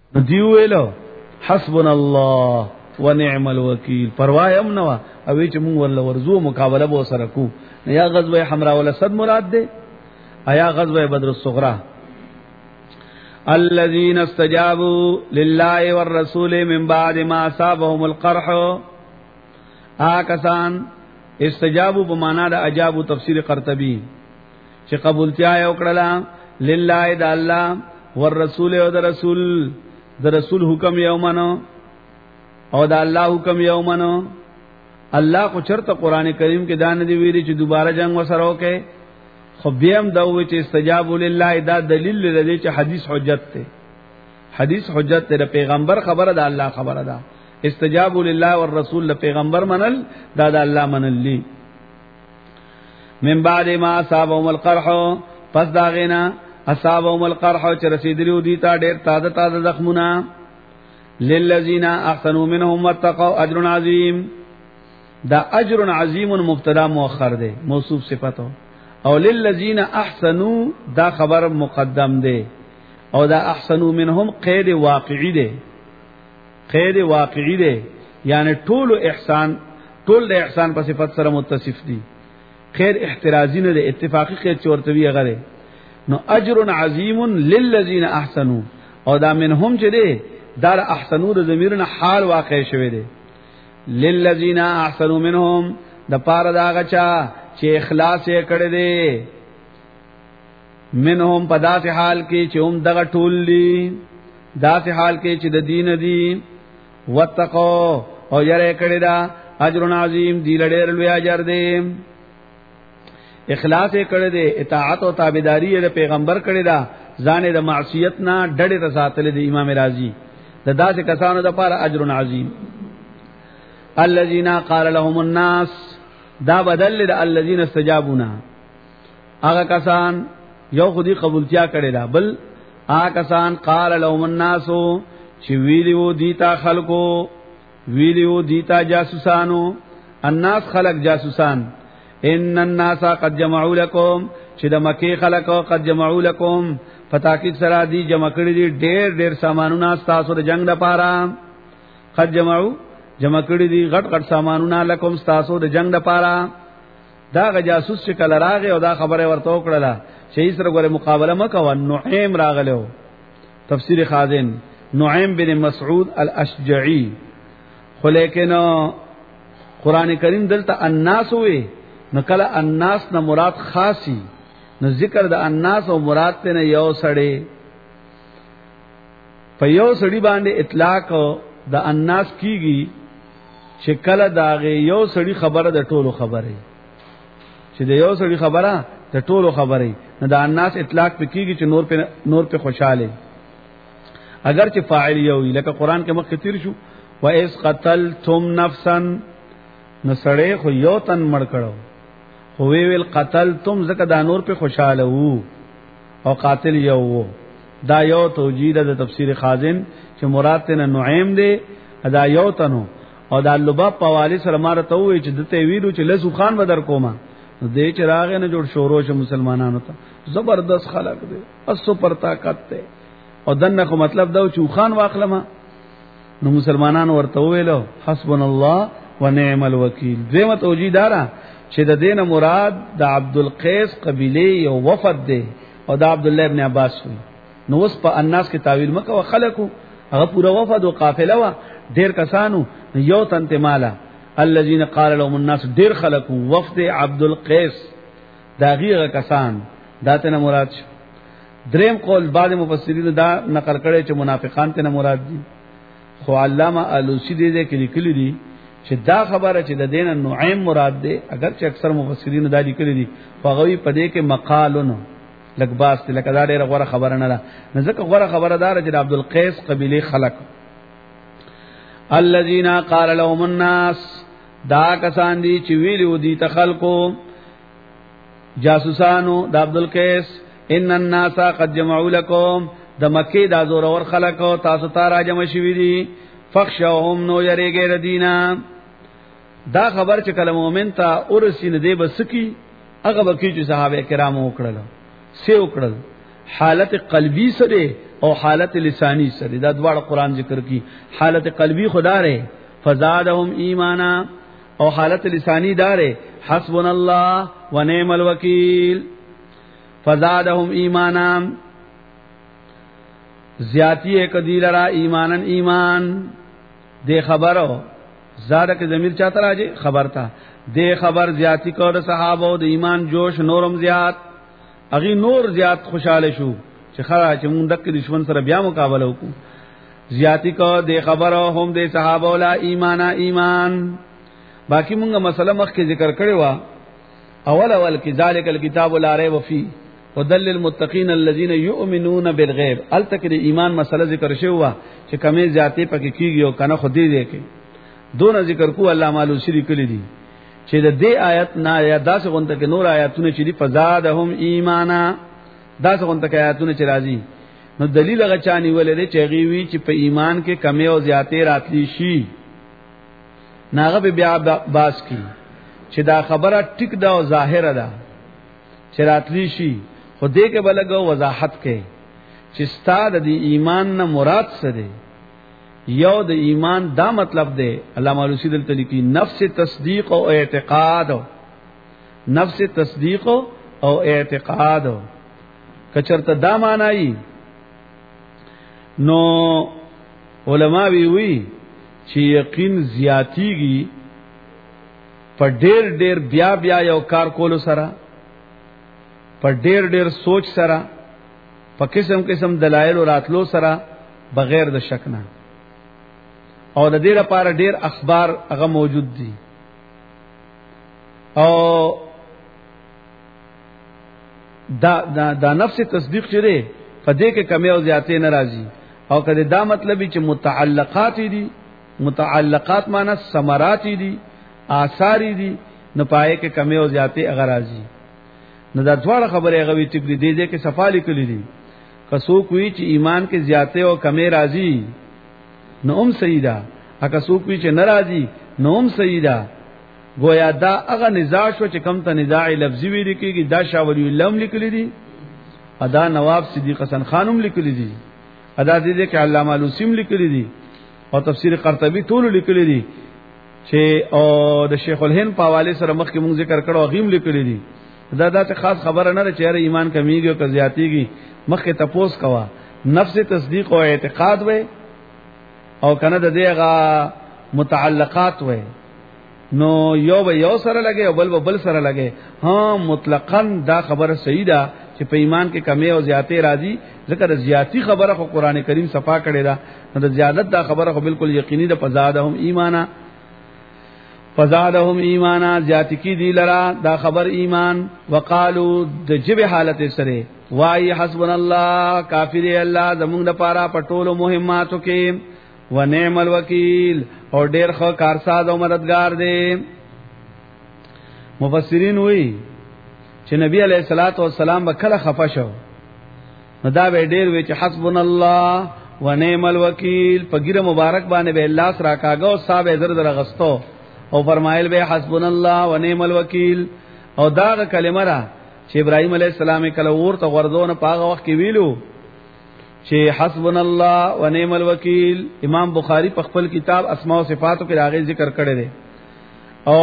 نو دی ویلو حسبنا الله ونعم الوکیل، پروا هم نه او چې مونږ ول ورزو مقابله به سره کو. یا غزوه حمراء والاسد مراد ده، ایا غزوه بدر الصغرى. الذين استجابوا لله والرسول من بعد ما اصابهم القرح، آکسان استجابوا بمانا د اجابوا تفسیر قرطبی چې قبولتیا یو کړلا لله د الله والرسول او د رسول حکم یو منو او د الله حکم یو منو. الله کو چرته قران کریم کې دان دی ویری چې دوباره جنگ وسره وکي، خو بیا هم دا وی چې استجابوا لله دا دلیل لري چې حدیث حجت ته، حدیث حجت ته پیغمبر خبره ده الله خبره ده. استجابوا لله والرسول پیغمبر منل دا د الله منل لی. من بعد ما اصابهم القرح، پس دا غینا اصابهم القرح چې رسیدلیو دي تا ډېر تازه زخمونه. للذین احسنوا منهم واتقوا اجر عظیم، دا اجر عظیم مبتدا مؤخر ده موصوف صفته، او للذین احسنوا دا خبر مقدم ده، او دا احسنوا منهم قید واقعی ده، قید واقعی ده یعنی ټول احسان، ټول د احسان په صفت سره متصف دي، خیر احترازی نه ده، اتفاقی خیر چورتوی غره. نو اجر عظیم للذین احسنوا، او دا منهم چې ده دا احسنوا د ضمیرنا حال واقع شوه ده. للذین احسنوا منهم د پاره دا غچا چې اخلاص یې کړی دی، منهم په داسې حال کې چې هم دغه ټول دي، داسې حال کې چې د دین دي. واتقوا او یره کړی دا اجر عظیم دی لړ لوی اجر دی. اخلاص یې کړی دی، اطاعت او تابعداري یې پیغمبر کړی دا، ځان د معصیت نه ډډه رساتل دی. امام رازی د داسې کسانو د پاره اجر عظیم. الذين قال لهم الناس، دا بدل د الذين استجابونا، هغه کسان یو خودي قبولتیا کړي دا، بل هغه کسان قال لهم الناس چې ویلیو دیتا خلقو، ویلیو دیتا جاسوسانو. الناس خلق جاسوسان. ان الناس قد جمعوا لكم، چې د مکه خلقو قد جمعوا لكم فتاکید سره دی جمع کړي دي ډېر سامانونه تاسو د جنگ لپاره. قد جمعوا جمع کړي دي غټ سامانونه لکم تاسو د جنگ لپاره. دا غ جاسوس چې کله راغی او دا خبره ورته وکړه چې سره غره مقابله مکو. نعیم راغلو تفسیر خازن نعیم بن مسعود الاشجعی، خو لیکن قران کریم دلته الناس وی نو کله الناس نه مراد خاصی، نو ذکر د الناس او مراد ته نه یو سړی، په یو سړی باندې اطلاق د الناس کیږي چې کله داغه یو سړی خبره د ټولو خبره، چې د یو سړی خبره د ټولو خبره، نو د الناس اطلاق پکېږي چې نور په خوشاله، اگر چې فاعل یو وي. لکه قران کې مخکې تیر شو و اذ قتلتم نفسا، نو سړی خو یو تن مړ کړو، خو ویل قتلتم زکه دا نور په خوشاله وو او قاتل یو وو. دا یو توجیه د تفسیر خازن چې مراد ته نعیم دی، دا یو تنو. او دا لباب په والی سره ماره ته وی چې دته ویلو چې لسو خان بدر کوما، دې چې راغې نه جوړ شورو شه مسلمانانو ته زبردست خلق دی، اسو پر طاقت ته، او دنه خو مطلب دا چې خان واخلمه. نو مسلمانانو ورته ویلو حسبنا الله ونعم الوکیل. دیمه توجیه دارا چې د دینه مراد د عبد القیس قبیله یو وفد دی او د عبد الله ابن عباس وی. نو اوس په الناس کې تعویل مکه خلقو هغه پورا وفد او قافله وا ډیر کسانو، یو تنته مالا الذين قال لهم الناس ډیر خلقو وفد عبد القیس داغیغه کسان داته نه مراد شو. دریم قول بعض مفسرین دا نقل کړي چې منافقان ته نه مراد دي، خو علامه الوسی دې کې لیکلي دي چې دا خبره چې د دین نعیم مراد ده، اگر چې اکثر مفسرین دا لیکلي دي هغه په دې کې مقالونه لکباس لکه دا ډیره غوړه خبره نه ده، ځکه غوړه خبره دار چې د عبد القیس قبیله خلق. الذين قال لهم الناس، دا کسان دي چې ویلو دي ته خلقو جاسوسانو د عبد القیس، ان الناس قد جمعوا لكم، د مکه دا زور اور خلقو تاسو ته را جمع شوی دي، فخشوهم نو یریږي ردینا. دا خبر چې کله مؤمن ته ورسینه دی بسکی هغه بکی چې صحابه کرامو وکړل سی وکړل، حالت قلبی سره او حالت لسانی سره دا دواړه قران ذکر کی. حالت قلبی خدا رے فزادهم ایمانا او حالت لسانی دارے حسبنا اللہ ونعم الوکیل. فزادهم ایمانا زیاتی کدی لرا ایمانن ایمان دے خبرو زادہ کے ضمیر چاہتا راجے خبر تھا دے خبر زیاتی کو د صحابہ د ایمان جوش نورم زیات اغي نور زیات خوشاله شو چې خرا چې مونږ دک دشمن سره بیا مقابله وکړو. زیاتی کو دے خبرو هم دے صحابہ لا ایمان ایمان. باقی مونږه مسله مخ کې ذکر کړی و اول کې ذالک الکتاب لا ریب فیه ودل للمتقین الذين يؤمنون بالغیب. التک د ایمان مسله ذکر شوی و چې کمه زیاتې پکې کیږي او کنه خودی دی کې دون ذکر کو الله مالو شری کلی دي چې د دې آیت نه یا داسې غونته کې نور آیاتونه چې دی فزادهم ایمانا داسې غونته کې آیاتونه چې راځي نو دلیل هغه چانی ولې چې غوي چې په ایمان کې کمی او زیاتې راتلی شي ناغه به بیا باس کی چې دا خبره ټیک دا او ظاهره ده چې راتلی شي خو دې کې بلګو وضاحت کې چې ستاد د ایمان نه مراد څه دی. یو د ایمان دا مطلب دی علامہ علوسی دلته لیکي نفس تصدیق او اعتقاد. نفس تصدیق او اعتقاد کچرته دا معنی نو علما وی چې یقین زیاتیږي په ډېر ډېر بیا بیا یو کار کولو سره په ډېر ډېر سوچ سره په قسم قسم دلایل او راتلو سره بغیر د شک نه او د دې لپاره ډېر اخبار هغه موجود دي او دا نفس تصدیق چره په دې کې کمی او زیاتې ناراضي او کله دا مطلب چې متعلقات دي متعلقات معنی ثمرات دي آثار دي نه پائے کې کمی او زیاتې هغه راځي. نو دا ډول خبره هغه وی ټیک دي چې صفالی کلی دي کسو کوئی چې ایمان کې زیاتې او کمی راځي نو هم سیدا اګه سو کوئی چې ناراضي نو هم سیدا. گویا دا هغه نزاع شو چې کم ته نزاع لفظي وی لیکيږي دا شاولی الله لیکلي دي ادا نواب صدیق حسن خانم لیکلي دي ادا دې کې علامه لوسیم لیکلي دي او تفسیر قرطبي ټول لیکلي دي چې او د شیخ الهند په حواله سره مخکې مونږ ذکر کړو غیم لیکلي دي. دا خاص خبره نه چې ایمان کمیږي او زیاتیږي مخکې تپوس کوا نفس تصدیق او اعتقاد وې او کنه د دېغه متعلقات وې نو یو به یو سره لګي او بل سره لګي. ها مطلقاً دا خبره صحیح ده چې په ایمان کې کمی او زیاتې راځي ځکه د زیاتی خبره خو قران کریم صفا کړی دا نو د زیادت دا خبره خو بالکل یقیني ده. فزادهم ایمانا فزادهم ایمانا زیاتی کی دی لرا دا خبر ایمان. وقالو د جبه حالت سره وای حسبنا الله کافی دی الله زمونږ لپاره پټولو مهماتو کې ونعم الوکیل او ډیر خو کارساز او مددگار دی. مفسرین وی چې نبی علیہ الصلوۃ والسلام به کله خفه شو نو دا به ډیر وی چې حسبنا الله ونعم الوکیل په ګیره مبارک باندې به الله سره کاغه او صاحب زر در غستو او فرمایل به حسبنا الله ونعم الوکیل. او دا کلمه را چې ابراهیم علیہ السلام کله ورته غردون په هغه وخت کې ویلو چې حسبنا الله ونعم الوکیل. امام بخاری په خپل کتاب اسماء او صفاتو کې راغی ذکر کړی دی او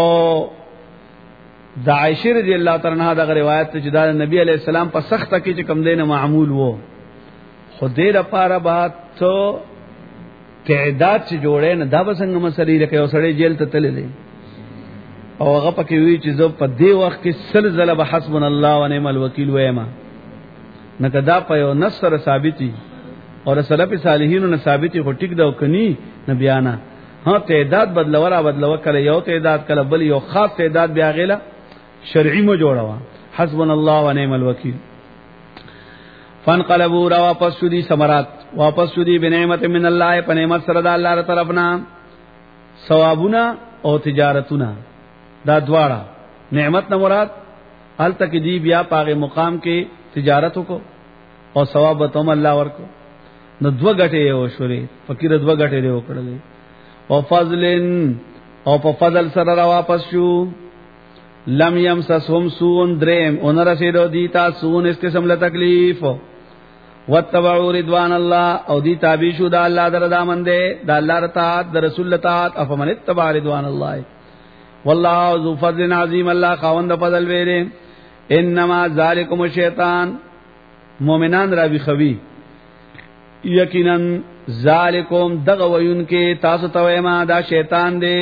د عائشہ رضی الله تعالی عنها دا روایت چې دا نبی علیہ السلام په سخته کې چې کم دینه معمول وو خدای لپاره به تو تعداد چې جوړې نه دا بسنګ مسلې لکه یو سړی جیل ته تللی او هغه پکې وی چې زه په دې وخت کې سلسله به حسبنا الله ونعم الوکیل وایم نه کدا په یو نصر ثابتي اور سلف صالحینو نه ثابتي خو ټیک دا کني نه بیان. ها تعداد بدلو کله یو تعداد کله بل یو خاص تعداد بیا غیلا شرعي مو جوړوا حسبنا الله ونعم الوکیل. فانقلبوا را واپس شدي ثمرات واپس شدي بنعمت من الله په نعمت سره د الله تعالی طرفنا ثوابنا او تجارتنا دا دواړه نعمت نه مراد ال تک دی بیا پاغه مقام کې تجارت کو او ثواب تم الله ورکو نو دو غټه یو شوري فقیر دو غټه دی وکړلې او فضلن او په فضل سره را واپس شو لم یمسسهم سون دریم اون رسیدو دیتا سون اس قسم له تکلیف واتبعوا رضوان الله او دی تابع شو د الله دردا منده د الله رضا د رسول الله افمن اتبع رضوان الله والله ذو فضل عظیم الله خوند فضل ویره انما ذالکم الشیطان مومنان را بی خوی یقینا ذالکم دغوین کې تاسو ته ما دا شیطان دی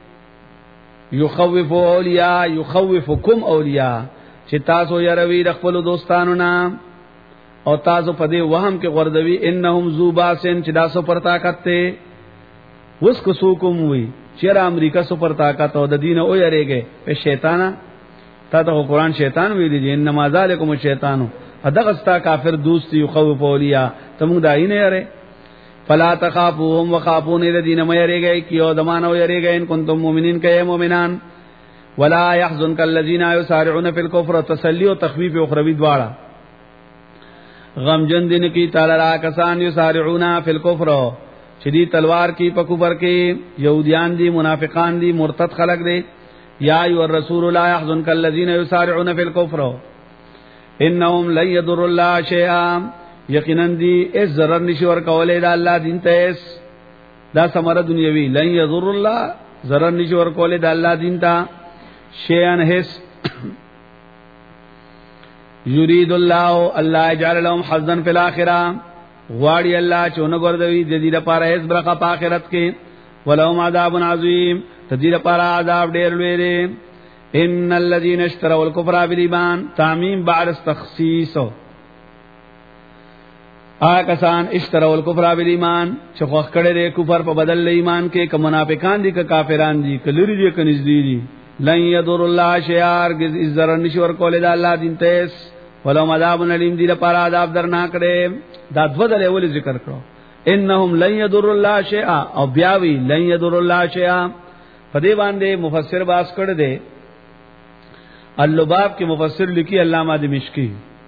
یخوف اولیاء یخوفکم اولیاء چې تاسو یروي د خپل دوستانو نه او تاسو په دې وهم کې غردوی انهم ذو باسن چې دا سپر طاقت ته وس کو سو کوم وی چیر امریکا سپر طاقت او د دین او یریږي په شیطانا تا ته قرآن شیطان ویلی دی انما ذالکم الشیطان ادغه ستا کافر دوست یخوف اولیاء تم داینه یره فلا تخافوهم وخافون الذين ما یریږي کیو دمانو یریږي ان کنتم مؤمنین کای مؤمنان ولا يحزنك الذين يسارعون في الكفر تسلی او تخفیف اخروی دواړه غم جن دین کی تعالی را کسان یسارعون فی الکفر شدی تلوار کی پکوبر کی یہودیان دی منافقان دی مرتد خلق دی یا ایو الرسول لا يحزنك الذين يسارعون في الكفر انهم لن يضر الله شيئا یقینا دی اس ضرر نشي ور کولې دا الله دین ته دا سمره دنیوي لن يضر الله ضرر نشي ور کولې دا الله دین ته شیئا هس یرید الله الله جعل لهم حظا فی الاخره غواړي الله چونه ګرځوي د دې لپاره هیڅ برخه په آخرت کې ولهم عذاب عظیم د دې لپاره عذاب ډیر لوی دی ان الذين اشتروا الكفر بالایمان تعمیم بعد تخصیص کسان اشتروا الكفر بالایمان چې خو کړه دې کفر په بدل ایمان کې ک منافقان دي ک کافران دي ک لری دي ک نږدې دي لن يضر الله شيئا ارجز ذر نشور کول د الله دین تیس ولو عذاب الیم دی لپاره عذاب درناک دی دا دو دل اول ذکر کړو انهم لن يضر الله شيئا او بیاوی لن يضر الله شيئا په دې باندې مفسر باس کړه دی اللباب کې مفسر لیکي علامہ دمشقی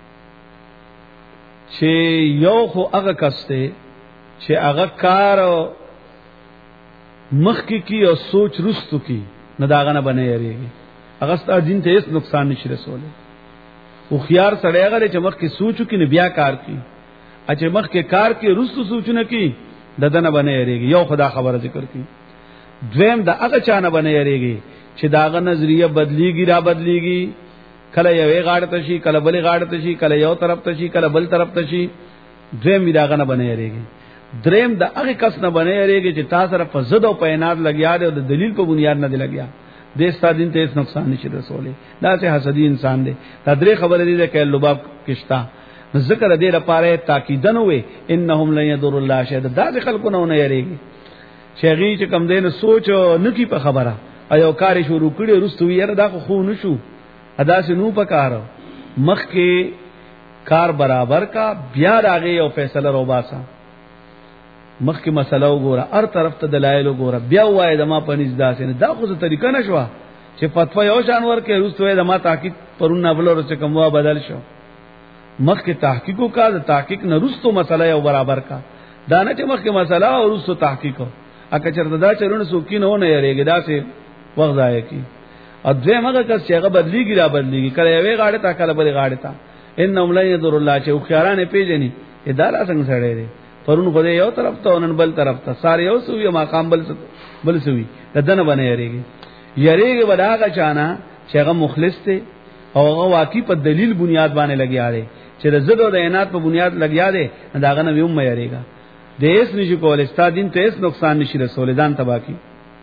چې یو خو هغه کسته چې هغه کار مخ کی او سوچ رستو کی نه داغه نه بنه یریږي هغه ست دین ته هیڅ نقصان نشي رسوله او خيار سړی هغه چې مخ کې سوچو کې نه بیا کار کی اچھا مخ کې کار کې رستو سوچونه کی ددنه بنه یریږي یو خدا خبره ذکر کی دویم دا هغه چانه بنه یریږي چې داغه نظریه بدلیږي را بدلیږي کله یوې غاړه ته شي کله بلې غاړه ته شي کله یو طرف ته شي کله بل طرف ته شي دویم داغه نه بنه یریږي دریم دا هغه کس نه بنه یریږي چې تاسو سره په زد او پیناد لګیا دی او د دلیل په بنیاد نه دی لګیا د ستاسو دین ته هیڅ نقصان نشي رسولي دا چې حسدی انسان دی دا درې خبره دي چې لباب کښتا ذکر دې لپاره تاکیدن وې انهم لن يضر الله شيئا دا د خلکو نه یریږي شیخی چې کم دین سوچ نکی په خبره ایو کاری شروع کړي رستو یې دا خو نشو ادا سينو پکاره مخ کې کار برابر کا بیا راغی او فیصله روباسا مخ کې مسله وګوره هر طرف ته دلایل وګوره بیا وای د ما پنځ داسې نه دا خو طریقه نشوه چې فتوا یو شان ورکه رستو د ما تحقیق پرون نه بلور چې کوم وا بدل شو مخ کې تحقیق وکړه د تحقیق نه رستو مسله یو برابر کا دا نه چې مخ کې مسله او رستو تحقیق اکه چرته دا چرونه سوکینه نه یریږي دا سه وخت ځای کی ا دوی مګه کس چې هغه بدلیږي را بدلیږي کله یوې غاړه تا کله بلې غاړه تا انهم لا يضر الله چې خيارانه پیژني اداره څنګه سره دی پرون خو یو طرف ته ونن بل طرف ته ساره یو سوی مقام بل سوی ددن باندې یریږي وداګه چانا چې هغه مخلص دی او هغه واقعي په دلیل بنیاد باندې لګیا دی چې رزق او د عینات په بنیاد لګیا دی داغه نه ویم یریږي دیس نشي کولای ستاسو دین ته هیڅ نقصان نشي رسول دان تباکی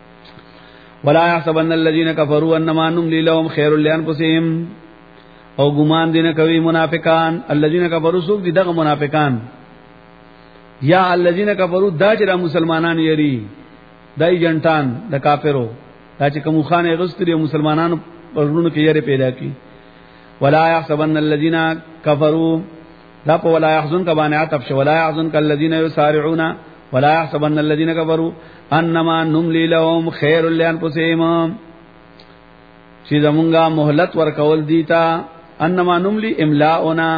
ولا يحسبن الذين كفروا انما نملي لهم خير لانفسهم او ګمان دین کوي منافقان الذين كفروا سوق دي دغه منافقان یا الذين كفروا دا چې مسلمانان یری دای جنټان د کافرو دا چې کوم خانه غستری مسلمانانو پرونو کې یری پیدا کی ولا يحسبن الذين كفروا دا په ولا يحزن کا باندې عطف شو ولا يحزن الذين يسارعون ولا يحسبن الذين كفروا انما نملي لهم خير لانفسهم چې زمونږه مهلت ورکول دیتا انما نملي املاؤنا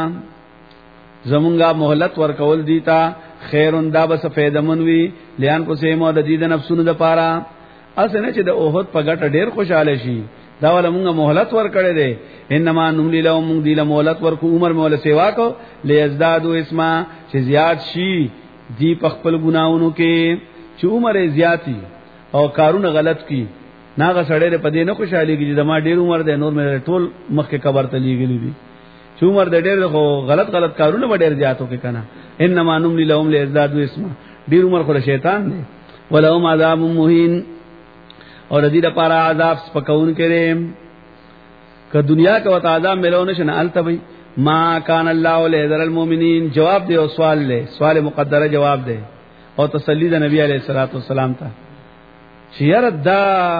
زمونږه مهلت ورکول دیتا خیرون دا بس فیدمن وی لیان کو سیمو د دې د نفسونو د پاره اسنه چې د اوحد په ګټه ډیر خوشاله شي دا ولا موږ مهلت ور کړې ده انما نملی لهم موږ دی له مهلت ورکو عمر مولا سیوا کو لیزدادو اسما چې زیات شي دی په خپل ګناونو کې چې عمر زیاتی او کارونه غلط کی ناغه سړی په دې نه خوشالي کې چې زما ډیر عمر ده نور مې ټول مخکې قبر ته لیږلی دي چې عمر د ډیر خو غلط کارونه به ډیر زیاتو کې کنه انما نملی لهم لیزدادو اسما ډیر عمر خو شیطان دی ولهم عذاب مهین اور دې لپاره عذاب سپکون کړي که دنیا کې وت عذاب ملو نشي نه التبي ما کان الله لذر المؤمنین جواب دی او سوال له سوال مقدره جواب دی او تسلی د نبی علیہ الصلوۃ والسلام ته چیر دا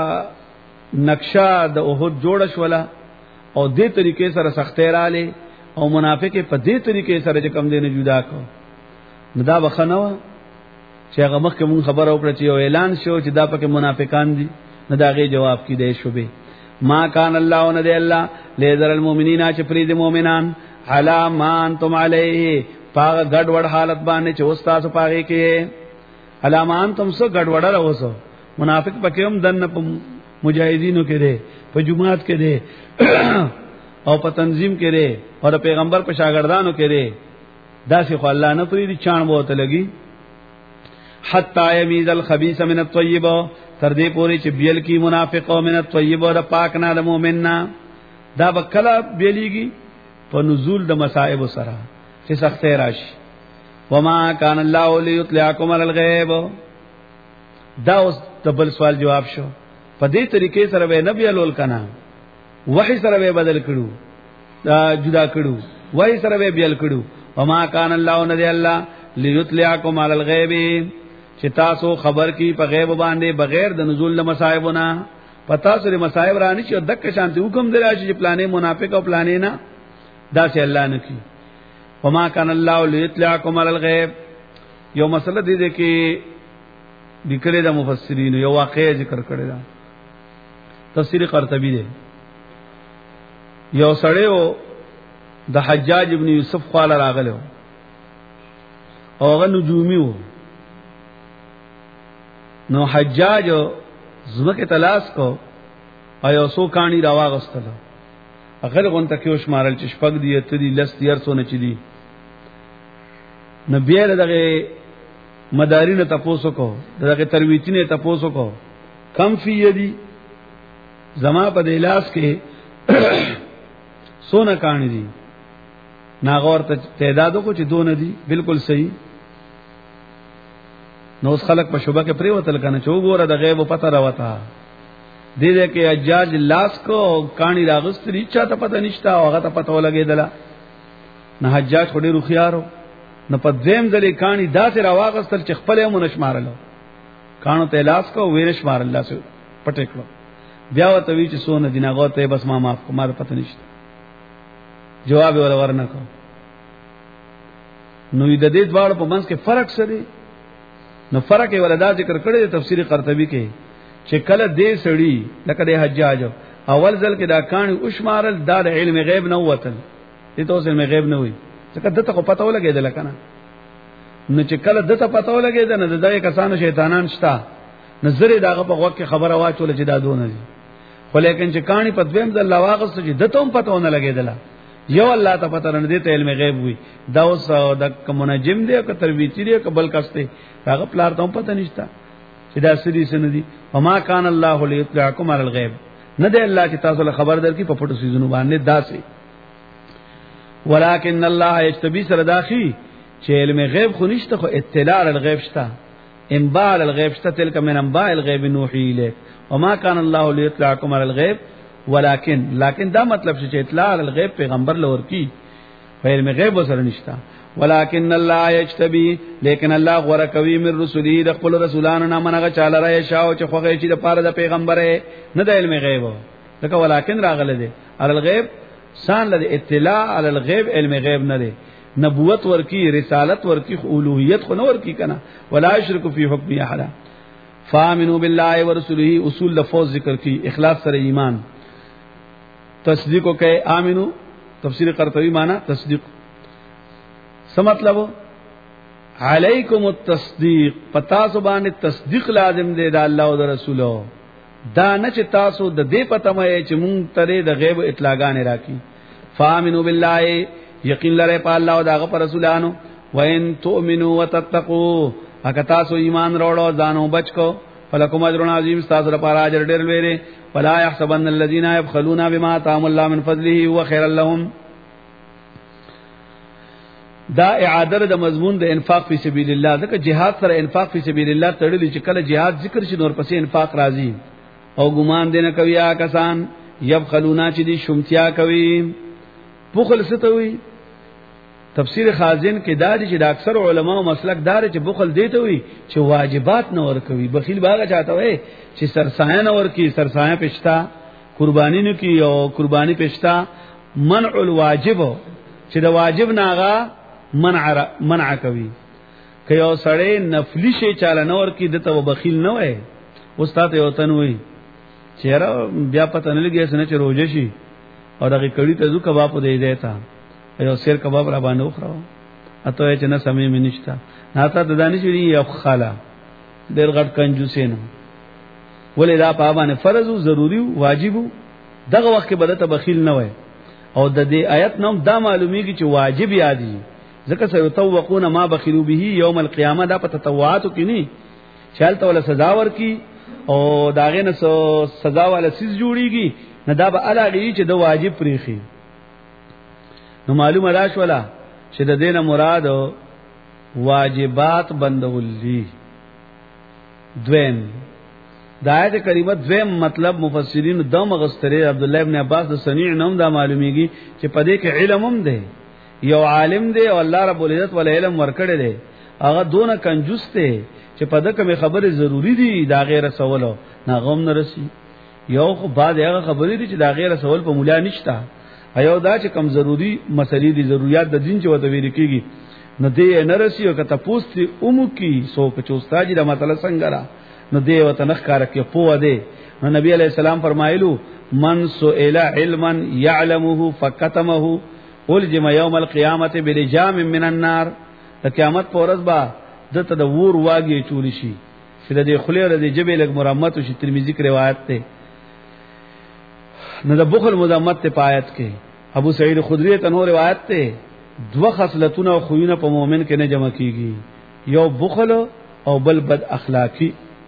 نقشہ د احد جوړ شولا او دې طریقې سره سختې رااله او منافق په دې طریقې سره چې کم دینه جدا کو ندا بخنو چې هغه مخکې مون خبر او کړ چې یو اعلان شو چې دا پکې منافقان دي نداغه جواب کې دی شوبه ما کان الله ند الله لذر المؤمنین چې فرید مؤمنان علامان تم علیه پاغ غډ وډ حالت باندې چې استاد پاغه کې علامان تم سو غډ وډ راوسو منافق پکې هم دنه مجاهدینو کې دی په جماعت کې دی او په تنظیم کې دی او پیغمبر په شاګردانو کې دی داسې خو الله نه پریدي چان بوته لګي حتا یمیز الخبیث من الطیب تر دې پوري چې بیل کی منافق او من الطیب او پاک نه د مؤمن نه دا بکلا بیلیږي په نزول د مصائب سره چې سختې راشي وما کان الله لیطلعکم علی الغیب دا اوس دبل سوال جواب شو په دې طریقې سره به نبی الول کنا وحی سره به بدل کړو دا جدا کړو وحی سره به بیل کړو وما کان الله ندی الله لیطلعکم علی الغیب چې تاسو خبر کی په غیب باندې بغیر د نزول د مصائبنا پتا سره مصائب رانی چې دک شانتی حکم دی راشي چې پلانې منافق او پلانې نه دا چې الله نه کی وما کان الله لیطلعکم علی الغیب یو مسله دې کې لیکل د مفسرین یو واقعي ذکر کړی دا تفسیر قرطبی دی یو سړیو د حجاج ابن یوسف خال راغلو او هغه نجومی وو نو حجاج زمکه تلاش کو ایو سو کانی راواغستل اگر غون تکیوش مارل چې شپږ دی ته دی لس تیر سو نه چي دي نبی دغه مدارین تپوسو کو دغه ترویچینه تپوسو کو کم فی یدی زما په دلاس کې سونه کانی دي ناغور ته تعدادو کو چې دون دي بالکل صحیح نو خلق په شوبه کې پریوتل کنه چې وګوره د غیب پته راوتا دې دې کې حجاج لاس کو کانی راغستري چاته پته نشتا هغه ته پته ولګیدله نه حجاج خوري روخيارو نه په دیم ځلې کانی داسې راواغستل چې خپل مونږ شمارلو کانو ته لاس کو وینش مار الله سو پټ کړو بیا وته وی چې سونه دیناغه ته بس ما معاف کو مار پته نشته جواب ولا ورنه کو نو د دې دواړو په منځ کې فرق سره نو فرق یې ولدا ذکر کړی تفسیر قرطبی کې چې کله دې سړی لکه د حجاج اول ځل کې دا کانی او شمارل دا د علم غیب نه وتل دې ته علم غیب نه وي ځکه دته پته ولګیدل کنه نو چې کله دته پته ولګیدل نه دغه کسانو شیطانان شتا نظر داغه په وخت کې خبره واچول چې دا دونه دي خو لیکن چې کانی په دویم ځل لاواغست چې دته هم پته ونه لګیدل یو الله ته پته نه دي ته علم غیب وي دا اوس د کومنجم دی که ترویتی دی که بل کسته هغه پلار ته پته نشته چې دا سړي سن دي وما کان الله لیطلعکم علی الغیب نه دی الله چې تاسو له خبر درکې په پټو سيزونو باندې داسې ولکن الله یجتبی سره داخی چې علم غیب خو نشته خو اطلاع علی الغیب شته انباء علی الغیب شته تلک من انباء الغیب نوحی الیک وما کان الله لیطلعکم علی الغیب لکن دا مطلب چې اطلاع علی الغیب پیغمبر لور کی علم غیب وسره نشته ولکن الله یجتبی لیکن الله غره کوي من رسولی د خپل رسولانو نه منغه چاله را شاو چې خوږی چې د پاره د پیغمبره نه د علم غیب لکه ولکن راغله دي علی الغیب سان له اطلاع علی الغیب علم غیب نه دی نبوت ورکی رسالت ورکی اولوہیت خو نه ورکی کنه ولا یشرک فی حکم احد فامنوا بالله ورسوله اصول لفظ ذکر کی اخلاص سره ایمان تصدیق کو کہ امنو تفسیر قرطبی معنی تصدیق څه مطلب علیکم التصدیق پتا سبحان تصدیق لازم دی د الله او د رسولو دا نه چې تاسو د دې پته مې چې مونږ ترې د غیب اطلاعګانې راکې. فامنوا بالله یقین لرئ په الله او دغه رسولانو. وان تؤمنوا وتتقوا اګه تاسو ایمان وروړو ځانو بچ کو فلکم اجر عظیم تاسو لپاره اجر ډیر لوی دی. ولا يحسبن الذين يبخلون بما آتاهم الله من فضله هو خير لهم. دا اعاده د مضمون د انفاق فی سبیل الله. ځکه jihad سره انفاق فی سبیل الله تړلی چې کله jihad ذکر شي نور پسې انفاق راځي. او ګمان دینه کوي کسان یبخلونا چې دي شمتیا کوي. بخل ستوي تفسیر خازن کې دا دي چې د اکثر علماو مسلک دار چې بخل دیته وي چې واجبات نه ور کوي. بخیل باغه چاته وي چې سرسایه نه ور کوي، سرسایه پښتا قربانی نه کوي او قربانی پښتا منع الواجب چې د واجب ناغه منع کوي. که یو سړی نفلی شي چاله نه ور کوي دته بخیل نه وي. استاد یو تنوي چیرې بیا پته نه لګي چې نه چې روزه شي او دغه کړي ته ځو کباب دې دیتا یو سیر کباب را باندې وخراو اته چې نه سمې مې نشتا نه تا د دانش وی یو خاله ډېر غټ کنجوسین ولې دا په باندې فرض او ضروری او واجب دغه وخت کې بدته بخیل نه وای. او د دې آیت نوم دا معلومیږي چې واجب یادي ځکه سره توقون ما بخلوا به یوم القیامه دا په تطوعات کې نه چالت ولا سزا ورکی او داغه نه سزا ولا سیس جوړیږي نه دا به علاوه چې د واجب پریخي. نو معلومه را شولا چې د دینه مراد واجبات بندول دي. دویم د آیت کریمه دویم مطلب مفسرین د مغستری عبد الله ابن عباس د صنیع نوم دا معلومیږي چې په دې کې علم هم دی، یو عالم دی او الله رب العزت ول علم ورکړي دی. هغه دونه کنجوس دی چې په دغه کوم خبره ضروری دي دا غیر سوالو نه غوم نه رسی. یو خو بعد هغه خبرې دي چې دا غیر سوال په مولا نشتا. ایو دا چې کم ضروری مسلې دي ضرورت د دین چې وته ویل کېږي نو دې نه رسی او کته پوسټي اومو کی سو په چوستاجي د مطلب څنګه را نو دې وته نخ کار کې پوه دی. نو نبی علیہ السلام فرمایلو من سئل علما يعلمه فكتمه الجم يوم القيامه بلجام من النار. د قیامت پر ورځ با دته د ور واګي چول شي چې د خلیره د جبل لګ مرمت شي. ترمذی کې روایت ده. نو د بخل مذمت ته پایت کې ابو سعید خدری ته نو روایت ته دوه خصلتونه او خوینه په مؤمن کې نه جمع کیږي، یو بخل او بل بد اخلاقی.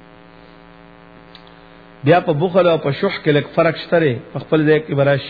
بیا په بخل او په شح کې لک فرق شته په خپل ځای کې برش.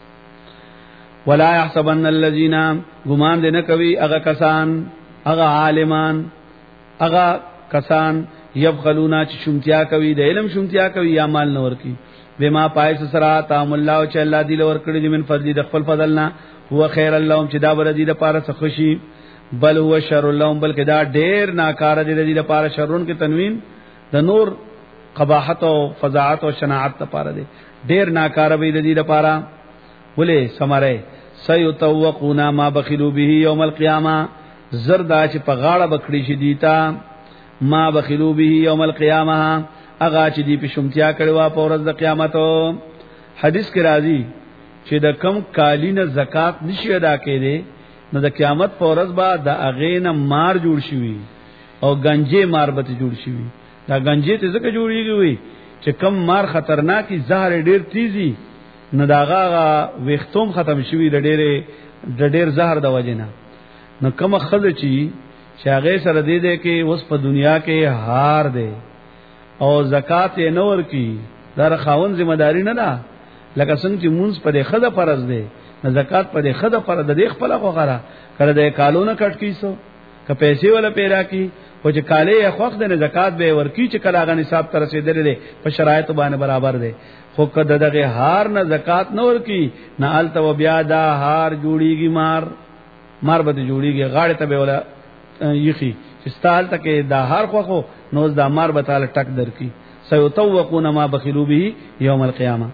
ولا يحسبن الذين غمان دې نه کوي هغه کسان هغه عالمان هغه کسان یبخلونا چې شومتیا کوي د علم شومتیا کوي یا مال نور کوي بما پایس سرا تام الله او چې الله دې لور کړی دې من فضل د خپل فضلنا هو خیر اللهم چې دا بر دې د پاره څه خوشي بل هو شر اللهم بلکې دا ډېر ناکاره دې د پاره شرون کې تنوین د نور قباحت او فظاعت او شناعت لپاره دې ډېر ناکاره وي دې د پاره. ولې سمره سيتوقون ما بخلوا به يوم القيامه زردا چې په غاړه بکړي شي دیتا ما بخلوا به يوم القيامه اغا چې دی په شومتیا کړي وا په ورځ د قیامت. حدیث کې راځي چې د کم کالینه زکات نشي ادا کړي نو د قیامت په ورځ با د اغینه مار جوړ شي او گنجې مار به جوړ شي. دا گنجې ته ځکه جوړیږي وي چې کم مار خطرناکي زهر ډیر تیزی نو داغه وختوم ختم شي د ډیر زهر د وجنه. نو کوم خزه چې هغه سره دې دې کې اوس په دنیا کې هار دی او زکات یې نور کی دا خاون ذمہ داری نه ده. لکه څنګه چې مونږ په دې خزه فرض دی نه زکات په دې خزه فرض دی خپل خوغره کړه د کالونه کټ کیسو که پیسې ولا پیرا کی او چې کاله خوخ د زکات به ورکی چې کله غن حساب تر رسیدلې په شرایط باندې برابر دی. خو کده دغه هار نه زکات نور کی نه الته بیا دا هار جوړیږي مار به جوړیږي غاړه ته به ولا یخي چې ستال تک دا هار خوخو نو دا مار به تعالی ټک درکی. سيتوقون ما بخلوا به يوم القيامه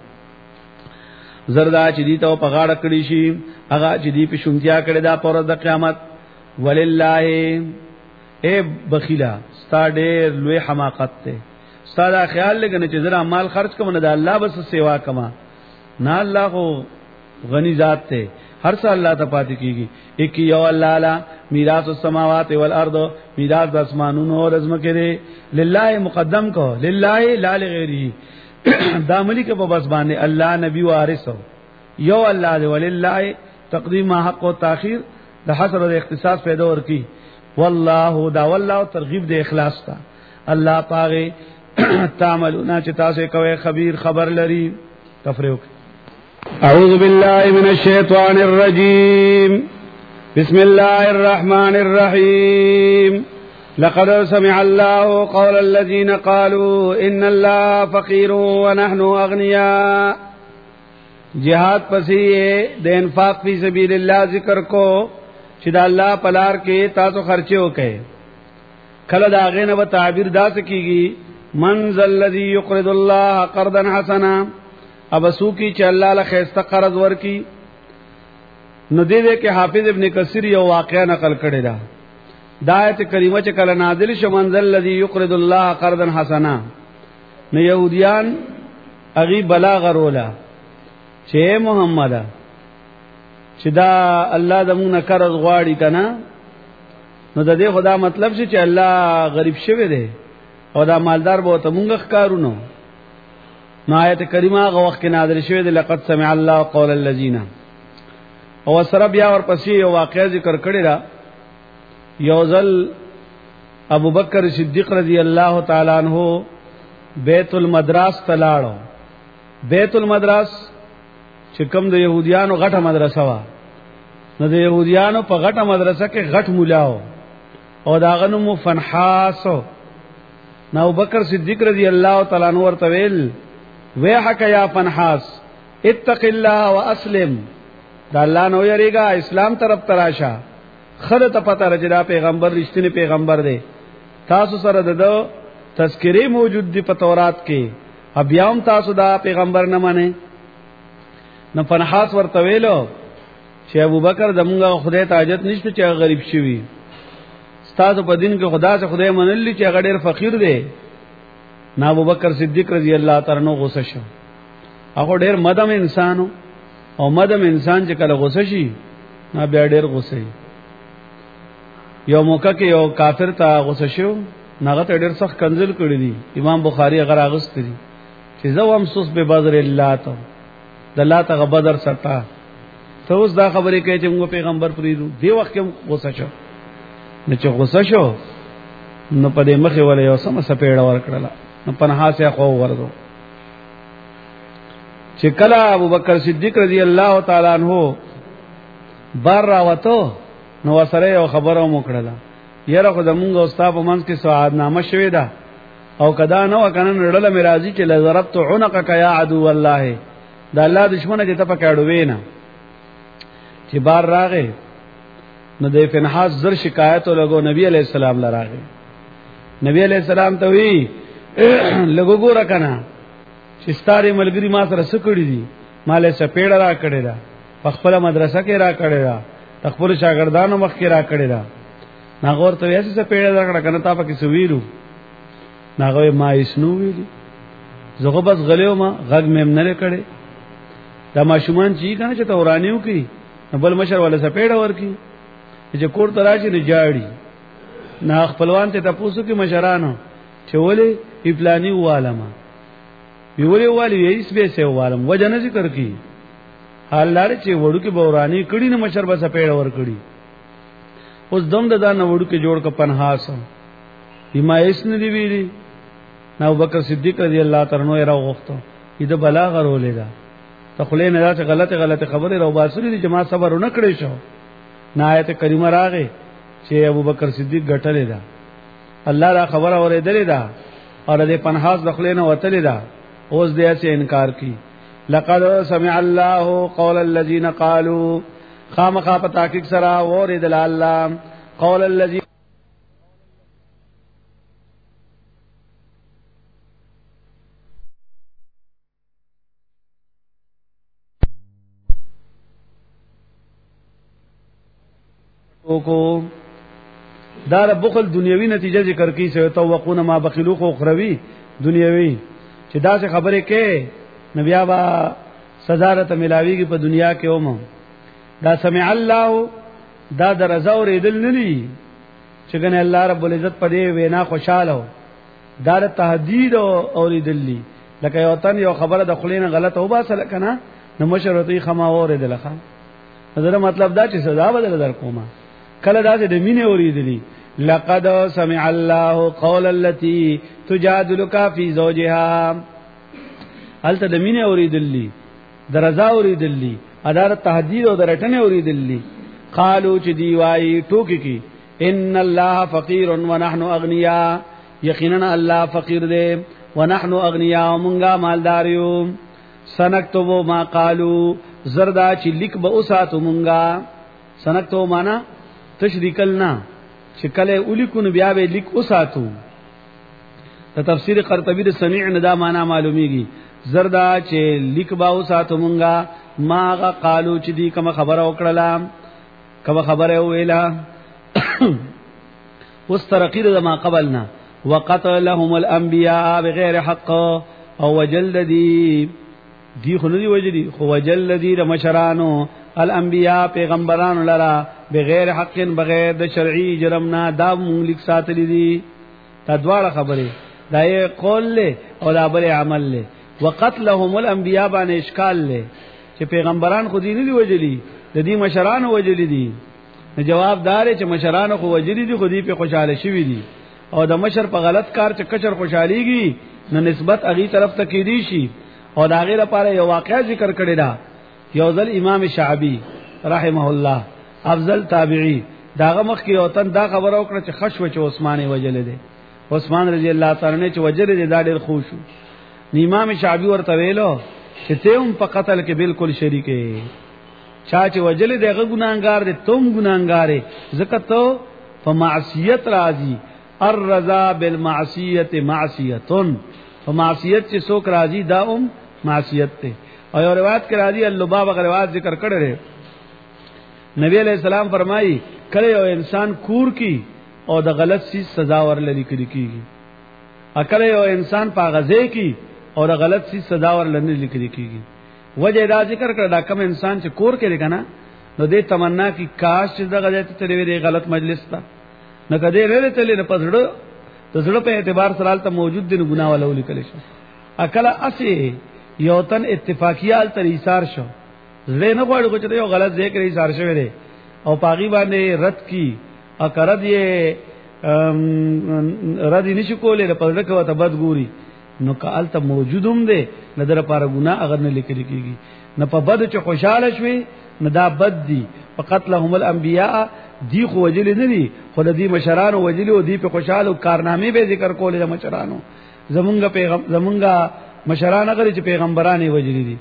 زردا چې دی ته په غاړه کړی شي هغه چې دی په شومتیا کړی دا پر د قیامت. ولله اے بخیلا ستا ډېر لوی حماقت ته ستا خیال لګنه چې زرا مال خرج کوم نه د الله بس سیوا کما نه الله خو غنی ذات ته هر څه الله ته پاتې کیږي. ایک یو الله لا میراث السماوات والارض میراث د اسمانونو او زمکه دی لله مقدم کو لله لا لغیره دا ملک په بس باندې الله نبی وارث یو الله دی ولله تقدیم حق او تاخير د حصر او اختصاص پیدا ورکی والله دا والله ترغیب د اخلاص تا الله پاغه تعملون چې تاسو کوي خبير خبر لري تفریق اعوذ بالله من الشیطان الرجیم بسم الله الرحمن الرحیم لقد سمع الله قول الذين قالوا ان الله فقير ونحن اغنياء جهاد پسې د انفاق فی سبیل الله ذکر کو چې د الله پلار کې تاسو خرچه وکړي کله دا غینه په تعبیر داس کیږي من ذا الذي يقرض الله قرضا حسنا ابسو کی چې الله له خیسته قرض ورکی نو دې کې حافظ ابن کثیر یو واقعا نقل کړی دا آیت کریمه چې کله نازل شو من ذا الذي يقرض الله قرضا حسنا نو يهوديان اغي بلاغ رولا چې محمد چې دا الله دمونه قرض غواړي کنه نو د دې خدا مطلب چې الله غریب شوی دی او دا مالدار به ته مونږ ښکارونو نو آیت کریمه هغه وخت کې نازل شوی دی لقد سمع الله قول الذين او سره بیا ورپسې یو واقعي ذکر کړی دا یوزل ابو بکر صدیق رضی الله تعالی عنہ بیت المدرس تلاړو بیت المدرس چې کوم د يهوديانو غټه مدرسه وا نو د يهوديانو په غټه مدرسه کې غټ مولاو او دا غنمو فنحاسو نو ابو بکر صدیق رضی الله تعالی عنہ ورته ویل ویحک یا فنحاس اتق الله واسلم دا الله نو یریګا اسلام طرف تراشه خله ته پته راځي دا پیغمبر رښتینی پیغمبر دی تاسو سره د تذکری موجود دی په تورات کې بیا هم تاسو دا پیغمبر نه مانه نو فنحاس ورته ویلو چې ابوبکر دمغه خدای ته حاجت نشته چې غریب شوی ستاسو په دین کې خدا سے خدای منلی چې غډیر فقیر دی نه ابوبکر صدیق رضی الله تعالی عنہ غوسه شو هغه ډیر مدم انسانو او مدم انسان چې کله غوسه شي نه بیا ډیر غوسه یو موقع کې یو کافر ته غوسه شو ناغه ته ډیر سخت کنزل کړی دی امام بخاری هغه راغست دي چې زو هم سوس به بدر الله ته د الله ته بدر ستا ته اوس دا خبرې کوي چې موږ پیغمبر پریدو دی وخت کې غوسه شو نو چې غوسه شو نو په دې مخې ولې یو سم سپېړه ور کړله نو پناه سه خو ورغو چې کله ابوبکر صدیق رضی الله تعالی عنہ بار راوته نو سره یو خبره مو کړله یره خو زمونږ استاد په منځ کې سعاد نامه شوی دا او کدا نو کنه نړل مرাজি چې لزربت عنقك يا عدو الله دا الله دشمنه چې ته پکړو وینا چې بار راغې نو د فنحاس زر شکایت لګو نبی علیہ السلام لراغې نبی علیہ السلام ته وی لګو ګور کنه چې ستاره ملګری ما سره سکړی دي مالې سپېړه را کړی دا په خپل مدرسه کې را کړی دا خپل شاګردانو مخ کې را کړی دا ناغور ته یې سپېړه را کړه کنه تا پکې سویرو ناغوی ما اسنو ویلی زغه بس غلیو ما غږ مم نه کړي دا ماشومان چې کنه چې تورانیو کی بل مشر ولا سپېړه ورکی چې کور تراشي نه جاړي نه خپلوان ته تاسو کې مشرانو چې ولې پلاني والما ویولې والی یې سبه سه والم وجنه ذکر کی حال لاره چې وړو کې بورانی کړي نه مشر به سپېړه ور کړي اوس دم د دان وړو کې جوړ ک پنهاس یمایس نه دی ویلي نو ابوبکر صدیق رضی الله تعالی عنہ را وغوښتو دې بلاغ رولې دا تخلې نه دا غلطه خبره راو باسري دي جما صبر نه کړی شو آیت کریمه راغې چې ابوبکر صدیق غټلې دا الله را خبره اورېدلې دا اور دې پنهاس دخلې نه وتلې دا اوس دې سے انکار کی لقد سمع الله قول الذين قالوا خامخا په تحقیق سره اوریدل الله قول الذين کو دار بخل دنیوي نتیجه ذکر کی سو توقون ما بخلوق اخروی دنیوي چې دا څه خبره کې نبي ابا سزا ته ملاويږي په دنیا کې اومه دا سمع الله دا درزه اوریدل نه دي چې ګنه الله رب العزت په دې وینا خوشاله دا تهدید اوریدل دي لکه یو تن یو خبره د خلینو غلطه وباسل کنه نو مشرتی خما اوریدل ښه دا مطلب دا چې سزا بدل در کومه کله دا چې د مینې اوریدلی لقد سمع الله قول التي تجادلك في زوجها هلته د مینې اوریدلی درزا اوریدلی اداره تهدید او درټنه اوریدلی قالو چې دی وای ټوکی کی ان الله فقير ونحن اغنياء یقینا الله فقیر دی ونحن اغنياء مونږه مالدار یو سنكتب ما قالوا زردا چې لیک به اوساتو مونږه سنكتب معنا تشریکلنا شکله اولیکون بیا به لیک اوساتو ته تفسیر قرطبی د سمیع ندا معنا معلومیږي زردا چې لیک به اوساتو مونږه ما قالو چې دی کوم خبره وکړه کوم خبره ویلا واسترقيد ما قبلنا وقتلهم الانبياء بغير حق او وجلدي دی خو ندی وجدي خو وجلدي رمشرانو الانبیاء پیغمبرانو لرا بغیر حق بغیر د شرعي جرمنا دا مونږ ساتلی دي دا دواړه خبره دا یې قول له او دا بل عمل له وقتلهم الانبیاء باندې اشکال له چې پیغمبران خو دي نه دی وجلی د دې مشرانو وجلی دي نو جواب دار چې مشرانو خو وجلی دي خو دې په خوشاله شوی دي او د مشر په غلط کار چې کچر خوشاليږي نو نسبت اغي طرف ته کې دي شي او دا غیر لپاره یو واقعا ذکر کړی دا یو ځل امام شعبی رحمه الله افضل تابعی داغه مخ کې او تن دا خبر او کړ چې خشوه چې عثمان وجل دي عثمان رضی الله تعالی عنہ چې وجل دي دا ډېر خوش امام شعبی ورته ویلو چې ته هم په قتل کې بالکل شریک یې چا چې وجل دي هغه ګناګار دي تم ګناګار زکه ته په معصیت راځي الرضا بالمعصیت معصیتن فمعصیت چې څوک راځي دا معصیت ته او یو روایت کې راځي اللباب روایت ذکر کړی نبی علیہ السلام فرمایي کله یو انسان کور کی او د غلط سیز سزا ورلې لیکل کیږي اکله یو انسان په غزه کی او د غلط سیز سزا ورلې لیکل کیږي وجه دا ذکر کړه دا کوم انسان چې کور کې لګنا نو دې تمنا کی کاش چې د غلط تلې وی غلط مجلس تا نه کده لري تلې نه پزړو د زړه په اعتبار سره ته موجود دي ګناه ولا ولیکل شي اکله اسی یو تن اتفاقیال تر ایثار شو زړه نه غواړي چې یو غلط ذکر ایثار شوی دی او پاغي باندې رد کی اکرد یې رد نشي کولې په پزړه کې وته بد ګوري نو کال ته موجودوم دی نظر لپاره ګناه اگر نه لیکل کیږي نه په بد چې خوشاله شوي نه دا بد دی فقط لهم الانبیاء دی خو وجل نه دي خو د دې مشرانو وجل او دی په خوشاله کارنامې به ذکر کولې د مشرانو زمونږه مشران هغه چې پیغمبرانه وجل دي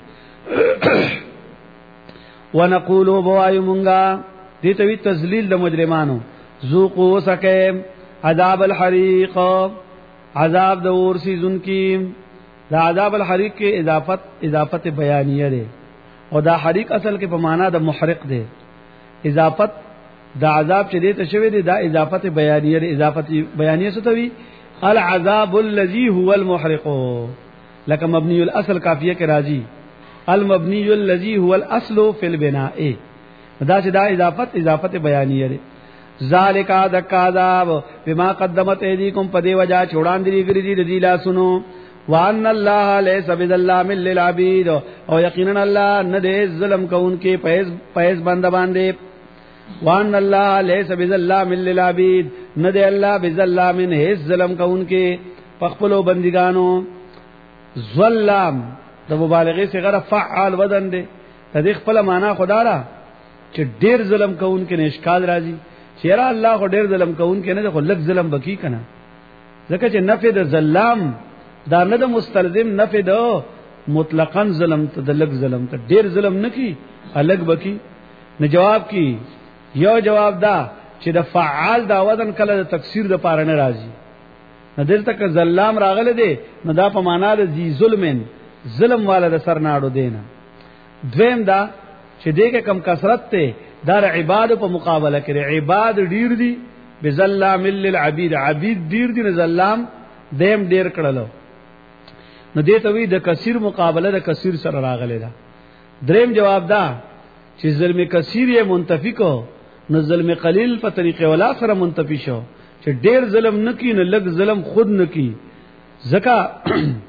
ونقولوا بوایمونګه دې ته وی تذلیل د مجرمانو ذوقوا سکه عذاب الحریق عذاب د اور سیزن کی دا عذاب الحریق کې اضافت بیانیه ده او دا حریق اصل کې په معنا د محرق ده اضافت دا عذاب چې دې ته شوی دی دا اضافت بیانیه ده اضافت بیانیه څه ته وی العذاب الذي هو المحرق لکه مبنی الاصل کافیه کې راځي المبنی الذي هو الاصل في البناء دا چې دا اضافت بیانیه ده ذالک عذاب بما قدمت ایدیکم پدې وجا چوڑان دی ګری دی لا سنو وان الله ليس بظلام للعبید او یقینا الله نه دې ظلم کوونکې پېز بنده باندې وان الله ليس بظلام للعبید نه دې الله بظلام هیڅ ظلم کوونکې پخپلو بندګانو ظلام د مبالغه صيغه فعال بدن دې د خپل معنا خدا را چې ډیر ظلم کوونکې نشکال راځي چیرې الله خو ډیر ظلم کوونکې نه خو لږ ظلم بکی کنه ځکه چې نفي د ظلام دا نه د مستلزم نفي د مطلقاً ظلم ته د لږ ظلم ته ډیر ظلم نکي الګ بکی نه جواب کی یو جواب دا چې د فعال دا وزن کله د تکثیر د پاره نه راځي نه دلته ک ظلام راغله دی نو دا په معنا د ذی ظلمن ظلم والا د سر ناړو دینه دویم دا چې دغه کم کثرت ته دار عباد په مقابله کې عباد ډیر دي بظلام للعبید عبید ډیر دي ظلام دیم ډیر کړلو نو دې ته وی د کثیر مقابله د کثیر سره راغلی دا دریم جواب دا چې ظلم کثیر یې منتفی کو نو ظلم قلیل په طریقې ولا سره منتفی شو چې ډیر ظلم نکی نه لږ ظلم خود نکی زکا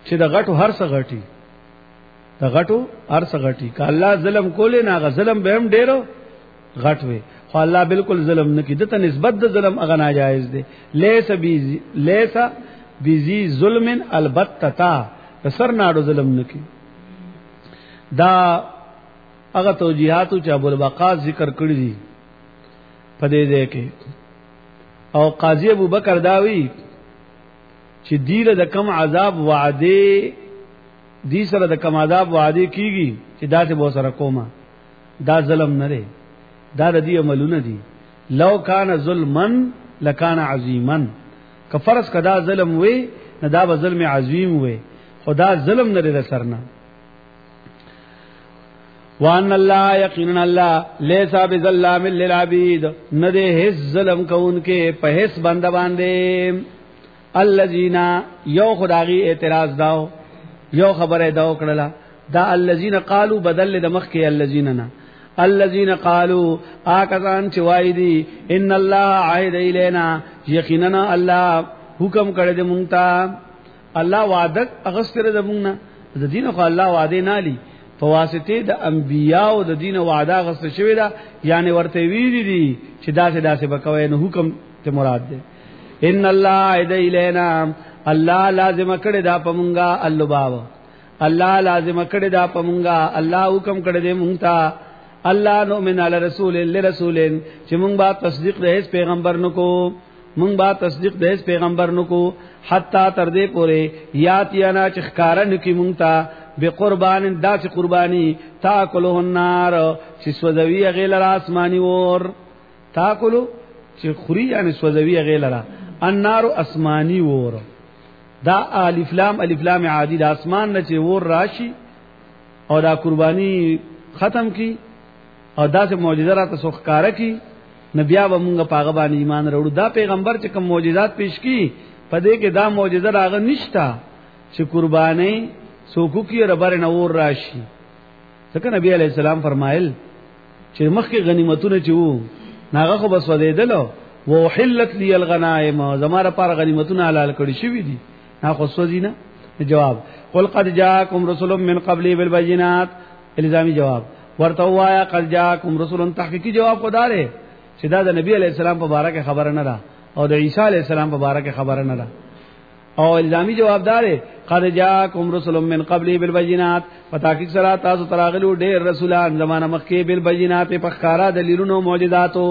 چې د غټو هر څه غټي د غټو هر څه غټي که الله ظلم کولې نه غ ظلم به هم ډېرو غټ وي خو الله بالکل ظلم نه کوي دته نسبت د ظلم هغه ناجایز دی لیس بذی ظلم البتتا سر ناړو ظلم نه کوي دا هغه توجیهاتو چې ابو البقاء ذکر کړی دي په دې ځای کې او قاضی ابو بکر داوی چې دیره د کم عذاب وعده دی سره د کم عذاب وعده کیږي چې دا څه به سره کومه دا ظلم نه دی دا د دې عملونه دي لو کان ظلمن لکان عظیما که فرض کدا ظلم وي نه دا به ظلم عظیم وي خدا ظلم نه لري سرنا وان الله یقینا الله لیس بظلام للعبید نه ده هیڅ ظلم کوونکې په هیڅ بنده باندې الذین یو خدای اعتراض داو یو خبره دا وکړه دا الذین قالوا بدل د مخ کې الذین نه الذين قالوا آکسان چې وای دي ان الله عهد الینا یقینا الله حکم کړی دی مونږ ته الله وعده اغستره د مونږ نه د دین خو الله وعده نه لې فواسطه د انبیاء او د دین وعده اغسته شوی دا یعنی ورته ویری دي چې داسې بکوي نو حکم ته مراد دی ان الله عهد الینا الله لازم کړی دا پمونګه اللباو الله لازم کړی دا پمونګه الله حکم کړی دی مونږ ته الله نؤمن علی رسول لرسول چې مونږ با تصدیق د هیڅ پیغمبر نکو مونږ با تصدیق د هیڅ پیغمبر نکو حتا تر دې پوره یاتیانا چې ښکارا نکي مونږ ته به قربان داسې قربانی تاکلوا النار چې سوځوي غیلر آسمانی ور تاکلوا چې خوري یعنی سوځوي غیلر النار آسمانی ور دا الف لام عادی د اسمان نه چې ور راشي او دا قربانی ختم کی او داسې معجزه را تاسو ښکارا کی نبیا به مونږه پاغه باندې ایمان وروړو دا پیغمبر چې کوم معجزات پیش کی په دې کې دا معجزه راغ نشتا چې قربانی سوکو کی ربر نور راشي ځکه نبی علی السلام فرمایل چې مخکې غنیمتونه چې وو ناغه خو بس ودیدلو وحلت لی الغنائم زماره پر غنیمتونه حلال کړی شوی دي نه خو سوځینه جواب قل قد جاءکم رسل من قبل بالبينات الزامی جواب ورته وایا قد جاءکم رسل تحقیقی جواب خدا لري چې دا د نبی علی السلام په باره کې خبره نه ده او د عیسی علی السلام په باره کې خبره نه ده او الزامی جواب دار قد جاءکم رسل من قبل بالبينات فتحقیق سره تاسو تراغلو ډېر رسولان زمانہ مخکې بالبينات په ښکارا دلیلونو معجزاتو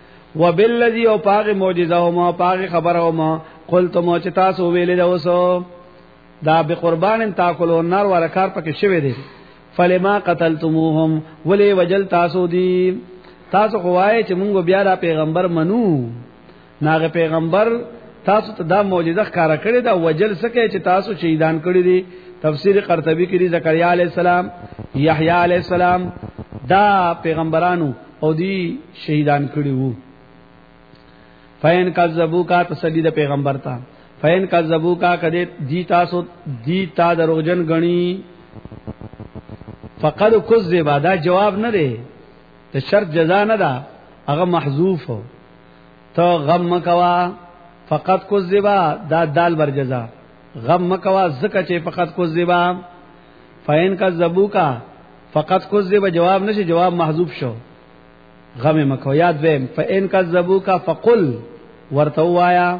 وبالذي او پاغه معجزه او ما پاغه خبره او ما قلتم چې تاسو ویلې دا وسو دا به قربان تاکلوا النار ورکار پکې شوی دی فلما قتلتموهم ولی وجل تاسو دی تاسو خوای چې مونږ بیا دا پیغمبر منو ناغه پیغمبر تاسو ته دا معجزه ښکارا کړی دا وجل سکه چې تاسو شهیدان کړی دي تفسیر قرطبی کې زکریا علی السلام یحیی علی السلام دا پیغمبرانو او دی شهیدان کړی وو فین کذبوکا تسلی د پیغمبر تا فین کذبوکا کده دی تاسو دی تا دروغجن غنی فقد کذب دا جواب نه دی ته شرط جزا نه ده هغه محذوف ته غم مکوا فقط کذبا دا دال بر جزا غم مکوا زکه چې فقط کذبا فین کذبوکا فقط کذب جواب نشي جواب محذوف شو غم مکو یاد ویم فین کذبوکا فقل ورتوایا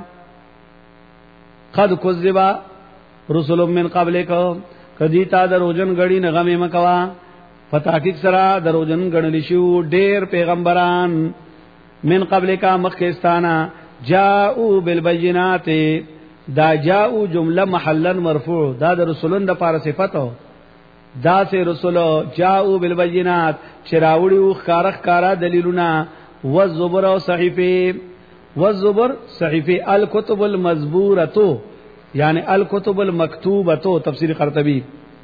قد کذبا رسول من قبلک کدی تا دروژن غړي نه غم مکوا فتحقیق سره دروژن غړل شو ډیر پیغمبران من قبلک مخکستانا جاءوا بالبينات دا جاءوا جمله محلا مرفوع دا د رسولن د پاره صفته دا سه رسول جاءوا بالبينات چراوړي خارخ دلیلونه والزبر او صحیفه والزبر صحیفه الکتب المزبوره یعنی الکتب المکتوبه تفسیر قرطبی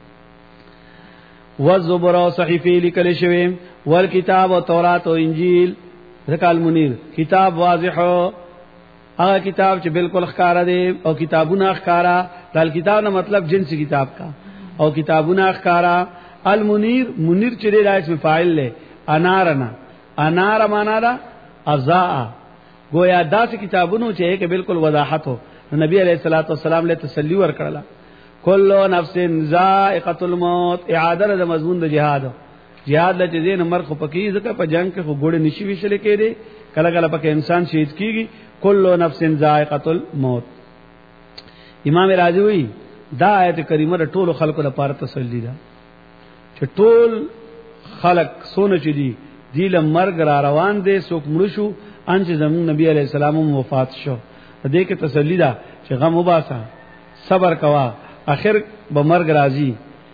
والزبر او صحیفه لیکل شوی والکتاب او تورات او انجیل ذکر المنیر کتاب واضح هغه کتاب چې بالکل ښکارا دی او کتابونه ښکارا دل کتاب نه مطلب جنسی کتاب کا او کتابونه ښکارا المنیر منیر چې دی اسم فاعل له انارنا انار معنا دا ازاء گویا داس کتابونو چې بالکل وضاحت ہو نبی علیہ الصلوۃ والسلام له تسلی ور کړلا کل نفس ذائقه الموت. اعاده د مضمون د جهاد لته دین مرخ پکې ځکه په جنگ کې خو ګوړې نشي وشل کېږي، کله کله پکې انسان شهید کیږي. کل نفس ذائقه الموت. امام رازی وی دا آیت کریمه د ټولو خلکو لپاره تسلی ده چې ټول خلق سونه چي دي دیل مرګ را روان دي، څوک مړ شو ان چې زمون نبی علیہ السلام وفات شو. دې کې تسلی ده چې غم وباسه، صبر کوا، اخر به مرګ راځي.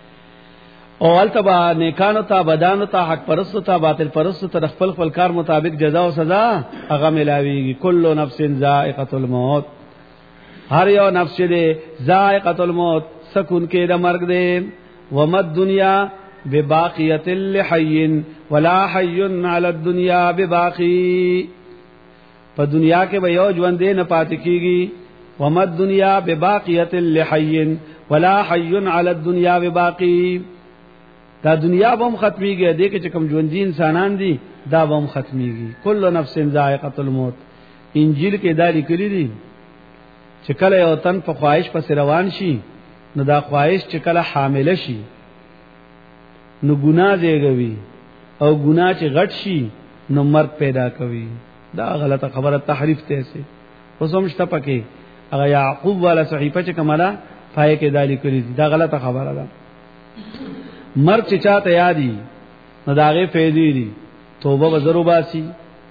او التبا نیکانو ته، بدانو ته، حق پرستو ته، باطل پرستو ته خپل خپل کار مطابق جزا او سزا هغه ملاويږي. کل نفس ذائقه الموت. هر یو نفس دې ذائقه الموت، سکون کې د مرګ دې. ومد دنیا بباقیت لحی ولا حی علی الدنیا بباقی. په دنیا کې به یو ژوند نه پات کیږي. ومد دنیا بباقیت لحی ولا حی علی الدنیا بباقی. دا دنیا به هم ختميږي، دې کې چې کوم ژوند دي انسانان دي دا به هم ختميږي. کل نفس ذائقه الموت. انجیل کې دا لیکلي دي چې کله یو تن په خواهش پس روان شي نو دا خواهش چې کله حامله شي نو ګناه دیږي، او ګناه چې غټ شي نو مرګ پیدا کوي. دا غلطه خبره، تحریف ته سي اوس هم شته پکې. هغه یعقوب والا صحیفه چې کماله پای کې دالی کړی دي، دا غلطه خبره ده. مرګ چې چاته یادي نو داغه فیدی دي، توبه وزرو باسي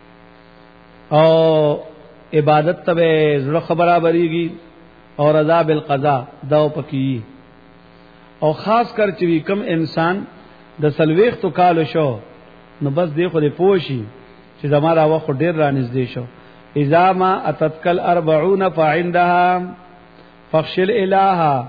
او عبادت ته زړه خبره بریږي او رضا بالقضاء دا پکې. او خاص کر چې کم انسان د سلويخ تو کال شو نو بس دی خو دې پوشي چې زماره وخت ډیر رانږدې شو. اذا ما اتتکل 40 فعندها فخشل الها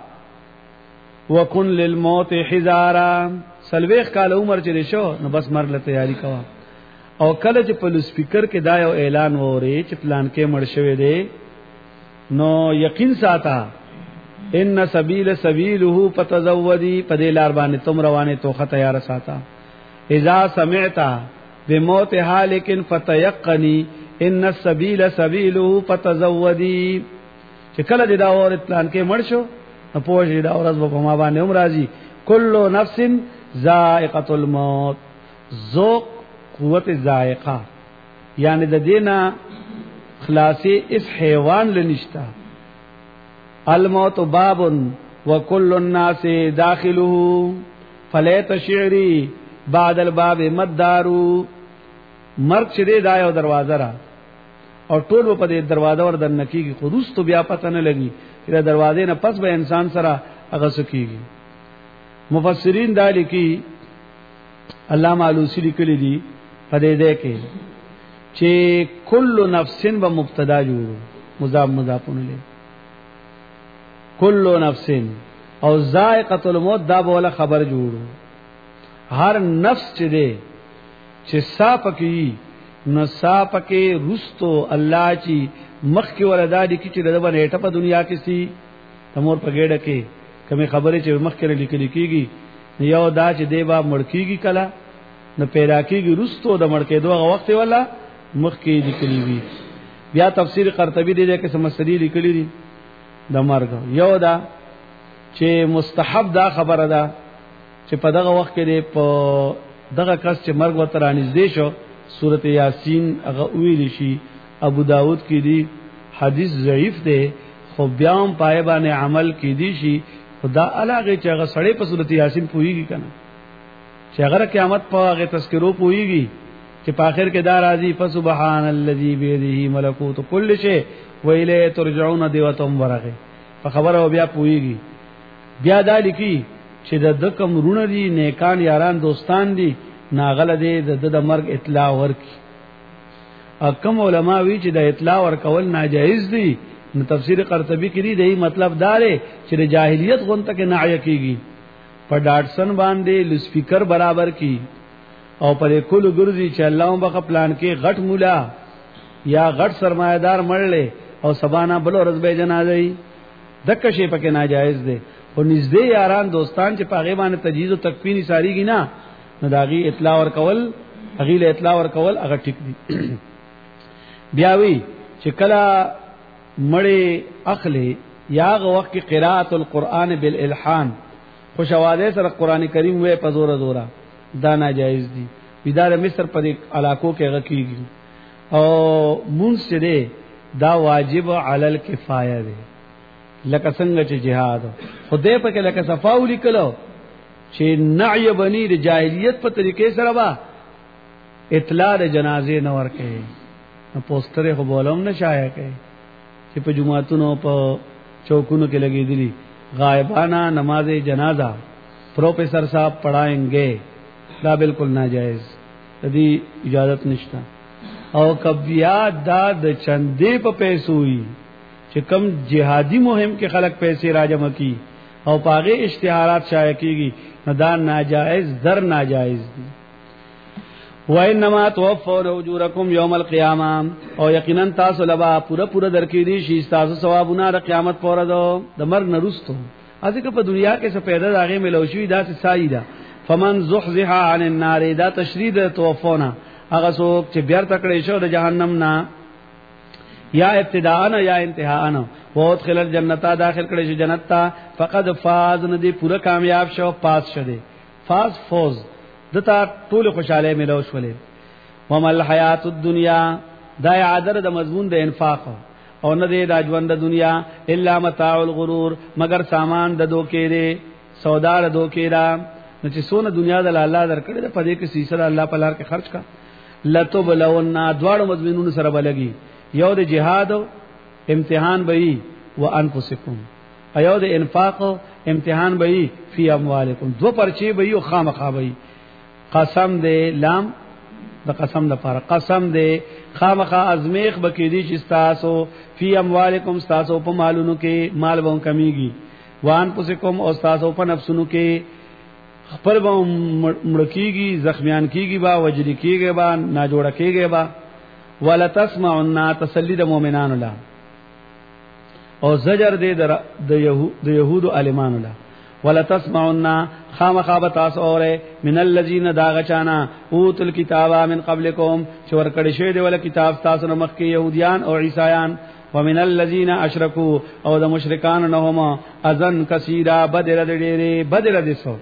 وکن للموت حذارا. سلويخ کال عمر چې شو نو بس مرګ له تیاری کوا. او کله چې په سپیکر کې دا یو اعلان ووري چې پلان کې مړ شوی دی نو یقین ساته ان سبیل سبیله فتزودی، په دې لار باندې تم روانه توخه تیار ساته. اذا سمعت بموت حالک فتيقنی ان السبیل سبیله فتزودی. چې کله دې دا اور پلان کې مړ شو نو پوه دا ورځ په ما باندې هم راځي. کل نفس ذائقه الموت. ذوق قوت ذائقه یعنی د دینا خلاصي اس حیوان لنشتا. الموت باب وكل الناس داخله فلیت شعری بعد الباب مدارو. مرګ چې دی دا یو دروازه را او ټول په دې دروازه ور دن کیږي، خو روستو بیا پته نه لګي چې دا دروازې نه پس به انسان سره هغه سکیږي. مفسرین دا لیکي، علامه علوسی لیکلي دي په دې کې چې کل نفس به مبتدا جوړو، مضاف مضافونه لري. کل نفس او ذائقه الموت دا به ولا خبر جوړو. هر نفس چې دی چې صاف کی نو صاف کې رستو الله چې مخ کې ولدا دي چې د باندې ټپ دنیا کې سي تمور په ګډه کې کومه خبره چې مخ کې لیکل کېږي یو دا چې دیبا مړکیږي کله نو پیدا کېږي رستو د مړ کې دوه وخت ولا مخ کې لیکلي وي. بیا تفسیر قرطبی دی کې سمسری لیکلي دي د مرګ. یو دا چې مستحب دا خبره ده چې په دغه وخت کې په دغه کس چې مرګ وته رانږدې شو سورته یاسین هغه ویل شي. ابو داود کې دی حدیث ضعیف دی خو بیا هم پای باندې عمل کې دی شي. خدا علاوه چې هغه سړی په سورته یاسین پوېږي کنه چې هغه قیامت په هغه تذکرو پوېږي چې په اخر کې دا راځي فسبحان الذي بيده ملکوت كل شيء وإليه ترجعون دیوتم ورغه په خبره بیا پوېږي. بیا دا لیکي چې د کوم رونه دي نیکان یاران دوستان دي ناغله دي د مرګ اطلاع ورکي. کوم علما وی چې د اطلاع ورکول ناجایز دي نو تفسیر قرطبی کې دی مطلب دار چې د جاهلیت غونته کې نعیه کیږي په ډاټسن باندې لسپیکر برابر کی او پر کول ګرځي چې الله مبارک پلان کې غټ مولا یا غټ سرمایدار مړلې او سبانا بل ورځ به جنازه دک شي پکې ناجایز دي. او نږدې یاران دوستان چې په غیبانه تجهیز او تکفینی ساریږي نه نو داغي اطلاع ورکول هغه له اطلاع ورکول هغه ټیک دي. بیا وی چې کله مړې اخلي یا غ وخت کې قراءت القرآن بالالحان خوش आवाज سره قران کریم وې په زور زورا دا ناجایز دي بيدار مصر په علاقو کې غکیږي او مونږ دې دا واجب علی الکفایه دی لکه څنګه چې جهاد خدای په کې لکه صفاو لیکلو چې نعی بنی د جاهلیت په طریقې سره با اطلاع د جنازې نه ورکې نو پوسټر خو بولم نه شایع کوي چې په جمعهتونو په چوکونو کې لګېدلی غائبانہ نماز جنازہ پروفیسر صاحب پڑھائیں دا بالکل ناجائز دې اجازت نشته او کبیا دا د چندې په پیسو وي چې کم جهادي مهم کې خلک پیسې راجمع کی او پاغه اشتهارات شایع کیږي دا ناجائز در ناجائز دي وانما توفون اجورکم یوم القیامه او یقینا تاسو لبا پورا درکې دي شي تاسو ثوابونه د قیامت پورې د مرګ نرستو ځکه په دنیا کې څه پیدا راغې ملوشوي دا څه سایده فمن زحزح عن النار دا تشرید توفونا هغه څوک چې بیر تکړې شو د جهنم نه یا ابتداء یا انتهاء وادخل الجنه داخل کړي شو جنت ته فقد فاز ندي پورا کامیاب شو پاس شوه فاز فوز دتا ټول خوشاله ملو شولې ومل حیات الدنیا دا عادر د مضمون د انفاق او نه دی د ژوند د دنیا الا متاع الغرور مگر سامان د دوکې دی سودا د دوکې دا نو چې سونه دنیا د الله درکړي د پدې کې سیسره الله په لار کې خرج کا لتبلون دواړو مضمونونو سره بلګي یو د جهاد امتحان بئی وانفسکم ایو د انفاق امتحان بئی فی اموالکم دو پرچی بئی او خامخا بئی قسم دے لام د قسم د پاره قسم دے خامخا ازمیخ بکیدی چې تاسو فی اموالکم تاسو په مالونو کې مال وون کمیږي وانفسکم او تاسو په نفسونو کې خپل به مړکیږي زخمیان کیږي با وجری کیږي با نا جوړ کیږي با ولا تسمعن تسلی د مؤمنانو لا او زجر دې د يهودو عالمانو لا ولا تسمعن خامخابت اوره من الذين داغچانا اوتل کتابا من قبلكم چې ورکړی شوی دی ول کتاب تاسو نو مخکې يهوديان او عیسایان ومن الذين اشركوا او د مشرکان نه هم اذن کثیرا بدر ډېرې بدر دي سو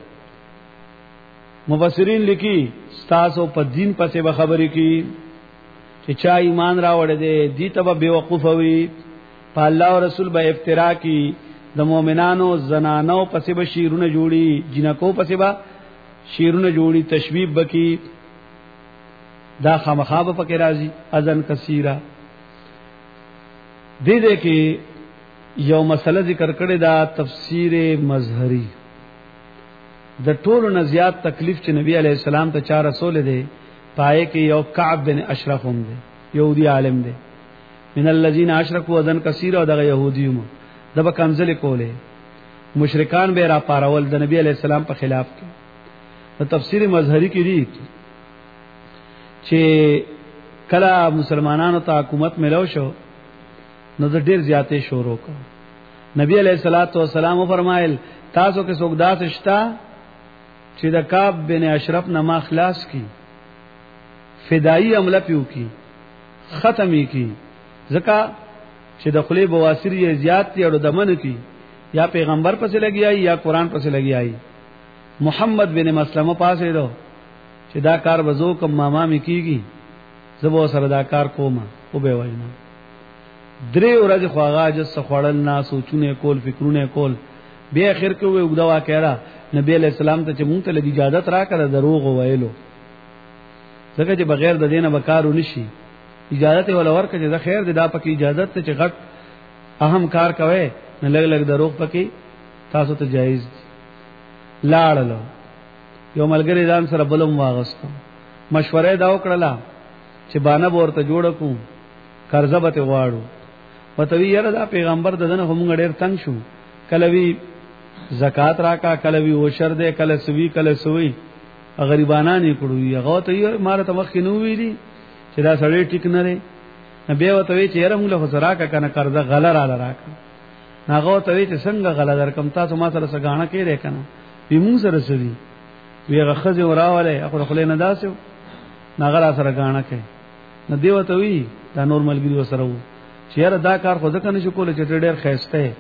مفسرین لیکي تاسو په دین پسې به خبرې کی چې چا ایمان راوړی دی دې ته به بیوقوف وي په الله او رسول به افترا کی د مؤمنانو زنانو پسې به شیرونه جوړي جنکو پسې به شیرونه جوړي تشبیب بکی دا خامخابه پکې راځي اذن کثیره دې کې یو مسله ذکر کړی دا تفسیر مظهری د ټولو نه زیات تکلیف چې نبی علیہ السلام ته چا رسول دی پای کې یو کعب بن اشرف هم دی یهودي عالم دی من الذين اشركوا اذن كثير او دغه يهوديوم دبه کنزل کوله مشرکان به را پارول د نبی علیہ السلام په خلاف کې په تفسیر مظهری کې دی چې کله مسلمانانو ته حکومت ملو شو نو د ډیر زیاتې شروع کړ نبی علیہ الصلوۃ والسلام فرمایل تاسو کې څوک داس شتا چې د کعب بن اشرف نه ما خلاص کی فدایی عمله پیو کی ختمی کی زکا چې د خلی بواسیر یې زیات دی او دمن کی یا پیغمبر پسې لګیای یا قران پسې لګیای محمد بن مسلمه پاسې دو چې دا کار وزو کوم ماما می کیږي زبو سره دا کار کوم او به واینا درې ورځې خواغه جس خړل نه سوچونه کول فکرونه کول به اخر کې وې وګدا کړه نبی علیہ السلام ته چې مونږ ته لګي اجازه راکړه دروغ وایلو ځکه چې بغیر د دینه وکارو نشي اجازه ولا ورکړه چې خیر دې دا پکې اجازه ته چې غټ اهم کار کوي نه لګ لګ دروغ پکې تاسو ته جایز لاړلو یو ملګری ځان سره بلوم واغستو مشوره دا وکړه چې باندې ورته جوړ کو قرضه به غواړو وتوی یره دا پیغمبر دنه هم ډېر تنگ شو کلوی زکات راکا کلوی وشر دے کله سوی کله سوی غریبانان یې کړو هغه ته یې مار ته مخ نو ویلي چې دا سړی ټیک نه دی نبی وته وی چې یره موږ له سراکا کنه قرضه غلر را راکا هغه ته وی چې څنګه غلا درکم تاسو ما سره سګانه کې دی کنه وی موږ سره سړي وی هغه خزه وراواله اخر خلې نه داسو ناغرا سره غاڼه کې نو دی وته وی دا نورمال ګری وسره وو چې یاره دا کار خو ځکه نشو کولای چې ډېر خېسته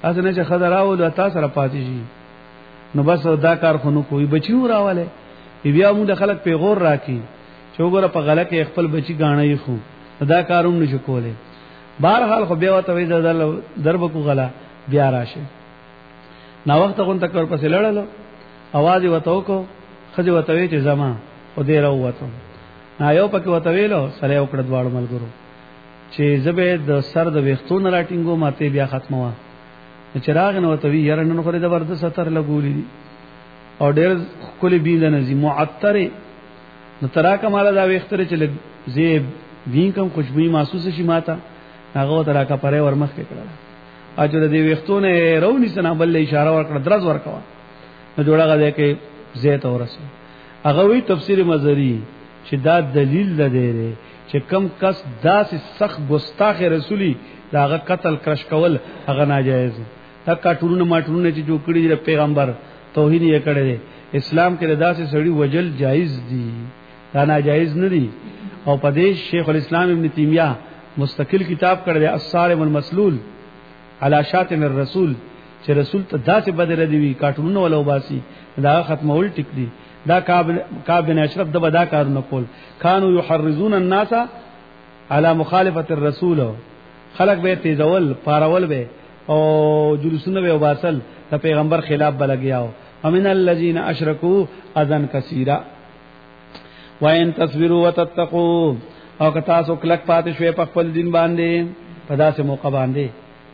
اسنه چې خضر راول تاسو را پاتې شي نو بس دا کار خو نو کوئی بچیو راواله بیا موږ د خلک پیغور راکی چې وګوره په غلط کې خپل بچی غاڼې خو دا کاروم نشو کوله بهر حال خو بیا وته وې درب کو غلا بیا راشه نا وخت غون تک ور پسې لړلو आवाज وته کو خځه وته وې چې زما او دې راوته نا یو پکې وته ویلو سره یو کړه دواړو ملګرو چې زبې د سر د وختونو راټینګو ماته بیا ختمه وا چراغ نو وته وی ير نن خو دې زبردست ستر لګولې او ډېر کلی بیل نزي معطر نو ترا کمال دا وختره چې زی وین کوم خوشبوئی محسوس شي ماته هغه ترا کا پره ورمخ کې کړه اجر دې وختونه رونی سنا بل اشاره ورکړه درز ورکوا نو جوړه غږی کې زیت اورسه هغه وی تفسیر مزری چې دا دلیل ده دی چې کم کس داسې سخت ګستاخ رسولي داغه قتل کرش کول هغه ناجایز دا کاټورونه ماټورونه چې جوړ کړي پیغمبر توهین یې کړی اسلام کې داسې سړی وجل جایز دي دا ناجایز نه دي او پدې شیخ الاسلام ابن تیمیہ مستقل کتاب کړی الصارم المسلول علی شاتم الرسول چې رسول ته داسې بدر دی کاټورونه ولا وباسي دا ختمول ټیک دي دا کعب بن اشرف د بدا کارونه کول کانوا یحرزون الناس علی مخالفه الرسول خلق به تیزول پارول به او جلوسونه به وباسل د پیغمبر خلاف بلګیاو ومن الذين اشركوا اذن كثيرا وان تصبروا وتتقوا او که تاسو کلک پاتې شوي په خپل دین باندې په داسې موقع باندې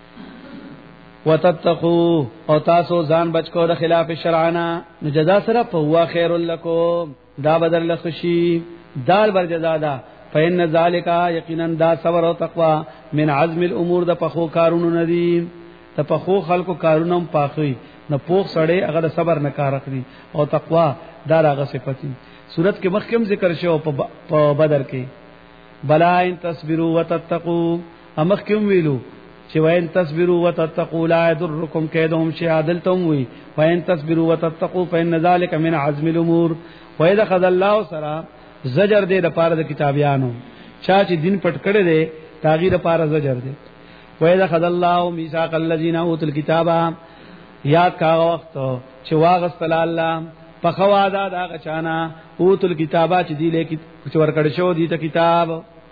وتتقوا او تاسو ځان بچ کو د خلاف شرعنا نو جزاء سره په هوا خير لكم دا بدل لخشي دال بر جزاء دا فإن ذلك یقینا دا صبر او تقوا من عزم الامور د پخو کارونو ندی ته پخو خلکو کارونو پاخوي نه پوخ سړی هغه صبر نه کار اخلي او تقوا دا هغه صفتی صورت کې مخکم ذکر شو په بدر کې بلا ان تصبروا وتتقوا مخکم ویلو چې وین تصبروا وتتقوا لا يضركم كيدهم شيئا دلتم وی وین تصبروا وتتقوا فإن ذلك من عزم الامور واذا خذ الله سرا زجر دې د پاره د کتابیانو چا چې دین پټ کړي دي تغیر پاره زجر دې واذا خذ الله ميثاق الذين اوتوا الكتاب یاد کا وخت چې واغستل الله په خوادا دا غچانا اوتل کتابه چې دی لیکي چې ورکړ شو دی ته کتاب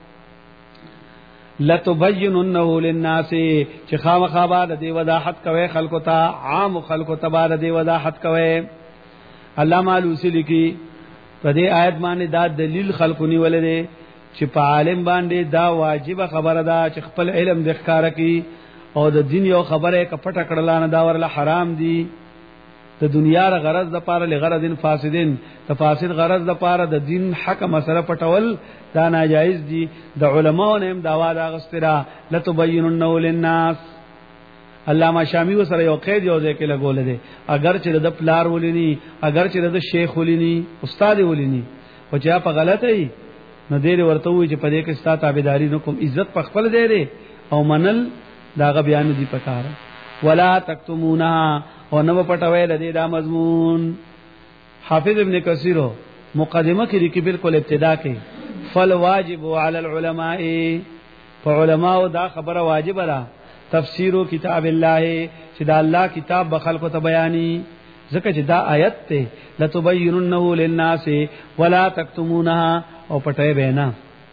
لتبیننه للناس چې خامخا بعد دی وضاحت کوي خلکو ته عام خلکو ته بعد دی وضاحت کوي علامه علوسی لیکي په دې آیت باندې دا دلیل خلقونی ولې چې په عالم باندې دا واجب خبره ده چې خپل علم د ښکارا کی او د دین یو خبره کپټه کړلانه دا ورله حرام دي د دنیا ر غرض د پاره لغرض فاسدین تفاسد غرض د پاره د دین حق مسله پټول دا ناجایز دي د علماو نیم داوا دا غسترا لتبیننه للناس علامه شامی وسره یو قید یو ځکه لګول دي اگر چې د پلار ولینی اگر چې د شیخ ولینی استاد ولینی او چې په غلطه ای نو دې ورته وي چې په دې کې ستاسو تابعداري نکوم عزت په خپل دی او منل داغه بیان دي پکاره ولا تکتمونا او نو پټوي د دې دا مضمون حافظ ابن کثیر مقدمه کې لیکي بالکل ابتدا کې فل واجب علی العلماء فعلماء دا خبره واجب را تفسیر کتاب الله چې دا الله کتاب بخلق ته بیانې ځکه چې دا آیت ته لتبیننه للناس ولا تکتمونها او پټوي بینا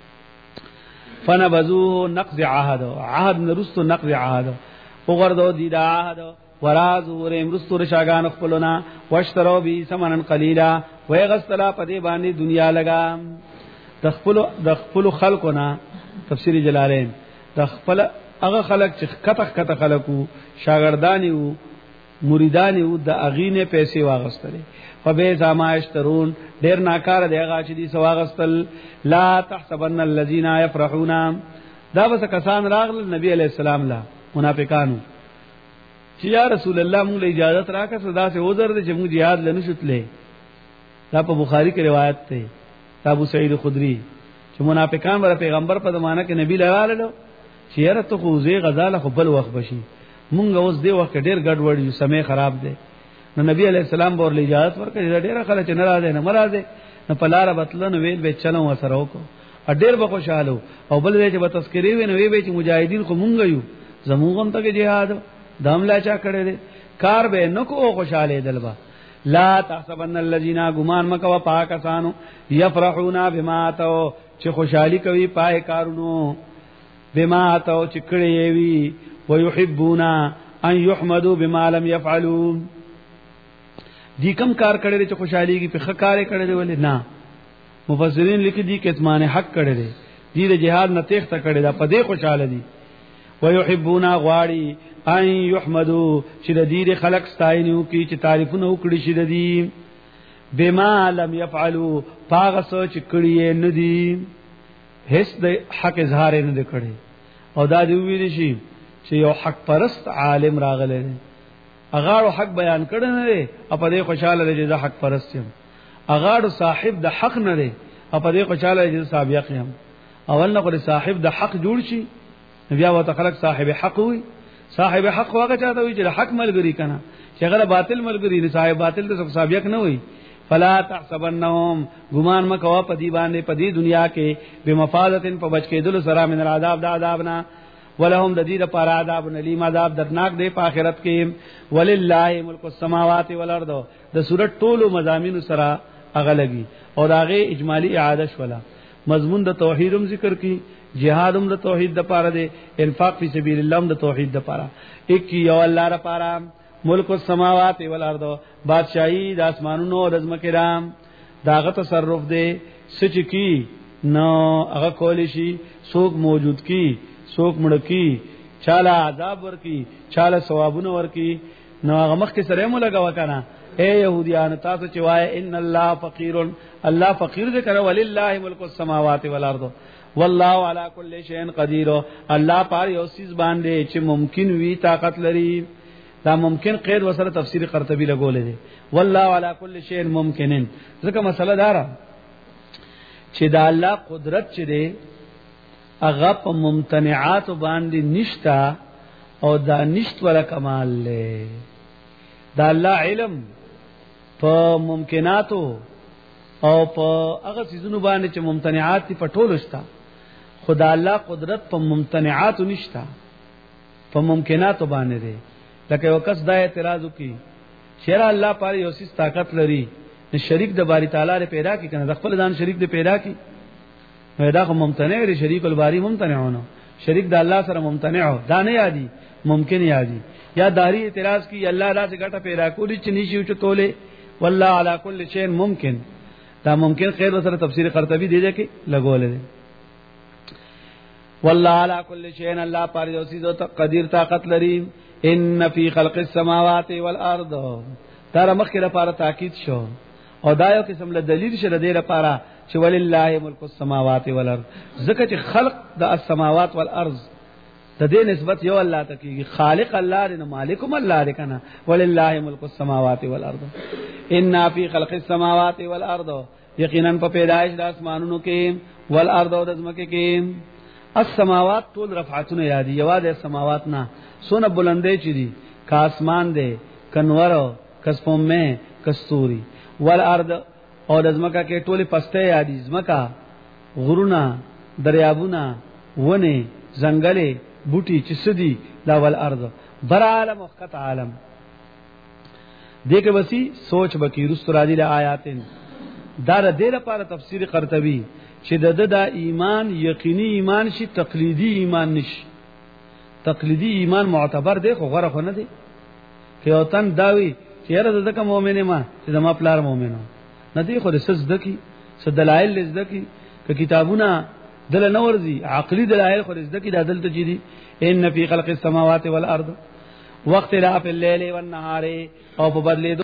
فنبذوه نقض عهد نرستو نقض عهد وګردو دي دا عهد ورازو رمرستو رشاگان خپلونا واشترو بی سمنن قلیلا ویغستلا پدی باندې دنیا لگا د خپل خلقنا تفسیر جلالین د خپل هغه خلق چې کته خلقو شاګردانی وو مریدانی وو د اغینه پیسې واغستلې فبئس ما یشترون ډیر ناکاره دی هغه چې دي سواغستل لا تحسبن الذين يفرحون دا بس کسان راغل نبی علیہ السلام لا منافقانو چې یا رسول الله موږ له اجازه راکړه صدا سے عذر دې چې موږ jihad لنه شتلې دا په بخاری کې روایت ده ابو سعید خدری چې منافقان ور پیغمبر په زمانہ کې نبی لاله چې یاره ته خو زی غزاله خو بل وخت بشي مونږ اوس دې وخت ډیر ګډ وډ یو سمې خراب ده نو نبی علیہ السلام ور له اجازه ورکړه ډیر خلک نه راځي نه مرাده نه پلار بتلنه ویل به چلو وسره وکړو ډیر به خوشاله او بل دې چې به تذکری وي نو وی به چې مجاهدین خو مونږ یو زموږ هم ته jihad دم لا چا کړی دی کار به نکو خوشاله دلبا لا تحسبن الذين غمان مکوا پاکسانو يفرحون بما اتوا چې خوشحالي کوي پای کارونو بما اتوا چې کړی وي ويحبون ان يحمدوا بما لم يفعلوا دي کم کار کړی چې خوشحالي کی په خکارې کړی دی ولې نه مفسرین لیکي دي کتمان حق کړی دی دې د جهاد نه تخته کړی دا په دې خوشاله دي ويحبون غواړي ان يحمدوا چې د دې خلق ستاینو کی چې تعریفونه وکړي شي د دې بما لم يفعلوا پاغه سوچ کړی نه دي هیڅ د حق اظهار نه کړي او دا دی ویل شي چې یو حق پرست عالم راغلی اغاړو حق بیان کړي نه دي په دې خوشاله دي چې حق پرست یم اغاړو صاحب د حق نه دي په دې خوشاله دي چې سابق یم اول نه صاحب د حق جوړ شي بیا وته خلق صاحب حق وي صاحب حق واګه چاته وي چې حق ملګری کنه چې هغه باطل ملګری نه صاحب باطل ته سابق نه وي فلا تحسبنهم غمان مکوا پدی باندې پدی دنیا کې بمفازتن په بچ کېدل سره من العذاب د عذابنا ولهم د دې لپاره عذاب نلیم عذاب درناک دی په آخرت کې وللله ملک السماوات والارض د سورۃ ټولو مضامین سره هغه لګي او داغه اجمالی اعاده شولا مضمون د توحیدم ذکر کی جهادم د توحید د پاره دی انفاق فی سبیل الله د توحید د پاره ایک یو الله را پاره ملک السماوات والارض بادشاہی د اسمانونو او د زمکه رام داغه تصرف دی سچ کی نو هغه کول شي څوک موجود کی څوک مړ کی چاله عذاب ور کی چاله ثوابونه ور کی نو هغه مخ کې سره مو لگا وکنه اے يهوديان تاسو چې وای ان الله فقير الله فقير ذکر ولله ملک السماوات والارض والله على كل شيء قدير الله پر یو سیز باندې چې ممکن وی طاقت لري دا ممکن قید وسره تفسیر قرطبی لګولې دي والله على كل شيء ممکن ځکه مسله دارا چې دا الله قدرت چې دی هغه په ممتنعات باندې نشتا او دا نشت ولا کمال له دا الله علم په ممکناتو او په هغه سيزونو باندې چې ممتنعات په ټولو شتا خدا الله قدرت په ممتنعات نشتا په ممکناتو باندې دی لکه یو کس دا اعتراض وکي شر الله پر یو سیس طاقت لري شریک د باری تعالی له پیدا کی کنه د خپل ځان شریک د پیدا کی نو دا کوم ممتنع لري شریک الباری ممتنعونه شریک د الله سره ممتنع دا نه یادي ممکن یادي یا داری اعتراض کی الله راځي ګټه پیدا کولی چې نشي او چتولې والله علی کل شیء ممکن دا ممکن خیر سره تفسیر قرطبی دی کې لګولې دي والله علی کل شیء الله پر یو سیز قدیر طاقت لري ان فی خلق السماوات والارض دا مخکې لپاره تاکید شو او دا یو قسم له دلیل شه د دې لپاره چې ولله ملک السماوات والارض ځکه چې خلق د السماوات والارض د دې نسبت یو الله ته کیږي خالق الله دی نه مالکم الله دی کنه ولله ملک السماوات والارض ان فی خلق السماوات والارض یقینا په پیدائش د اسمانونو کې والارض او د زمکه کې السماوات ټول رفعتونه یادي یواده السماوات نه سونه بلندې چي دي کا اسمان دی کنورو کسپومه کستوري والارض او د زمکه کې ټوله پسته یادي زمکه غرونه دریابونه ونه زنګلې بوټي چې سدي دا والارض بر عالم وقت عالم دغه وسی سوچ بکی رستو راځي له آیاتن دا د دې لپاره تفسیر قرطبی چې د ایمان یقیني ایمان شي تقلیدی ایمان نشي تقلیدی ایمان معتبر دی خو غره خو نه دی که او تن داوی چې هر دغه مؤمن ما چې د ما پلار مؤمنو نه دی خو د سجده کی دلایل لزده کی که کتابونه دل نورزی عقلی دلایل خو لزده کی د دلته چي دي ان فی خلق السماوات والارض واختلاف الليل والنهار او په بدلیدو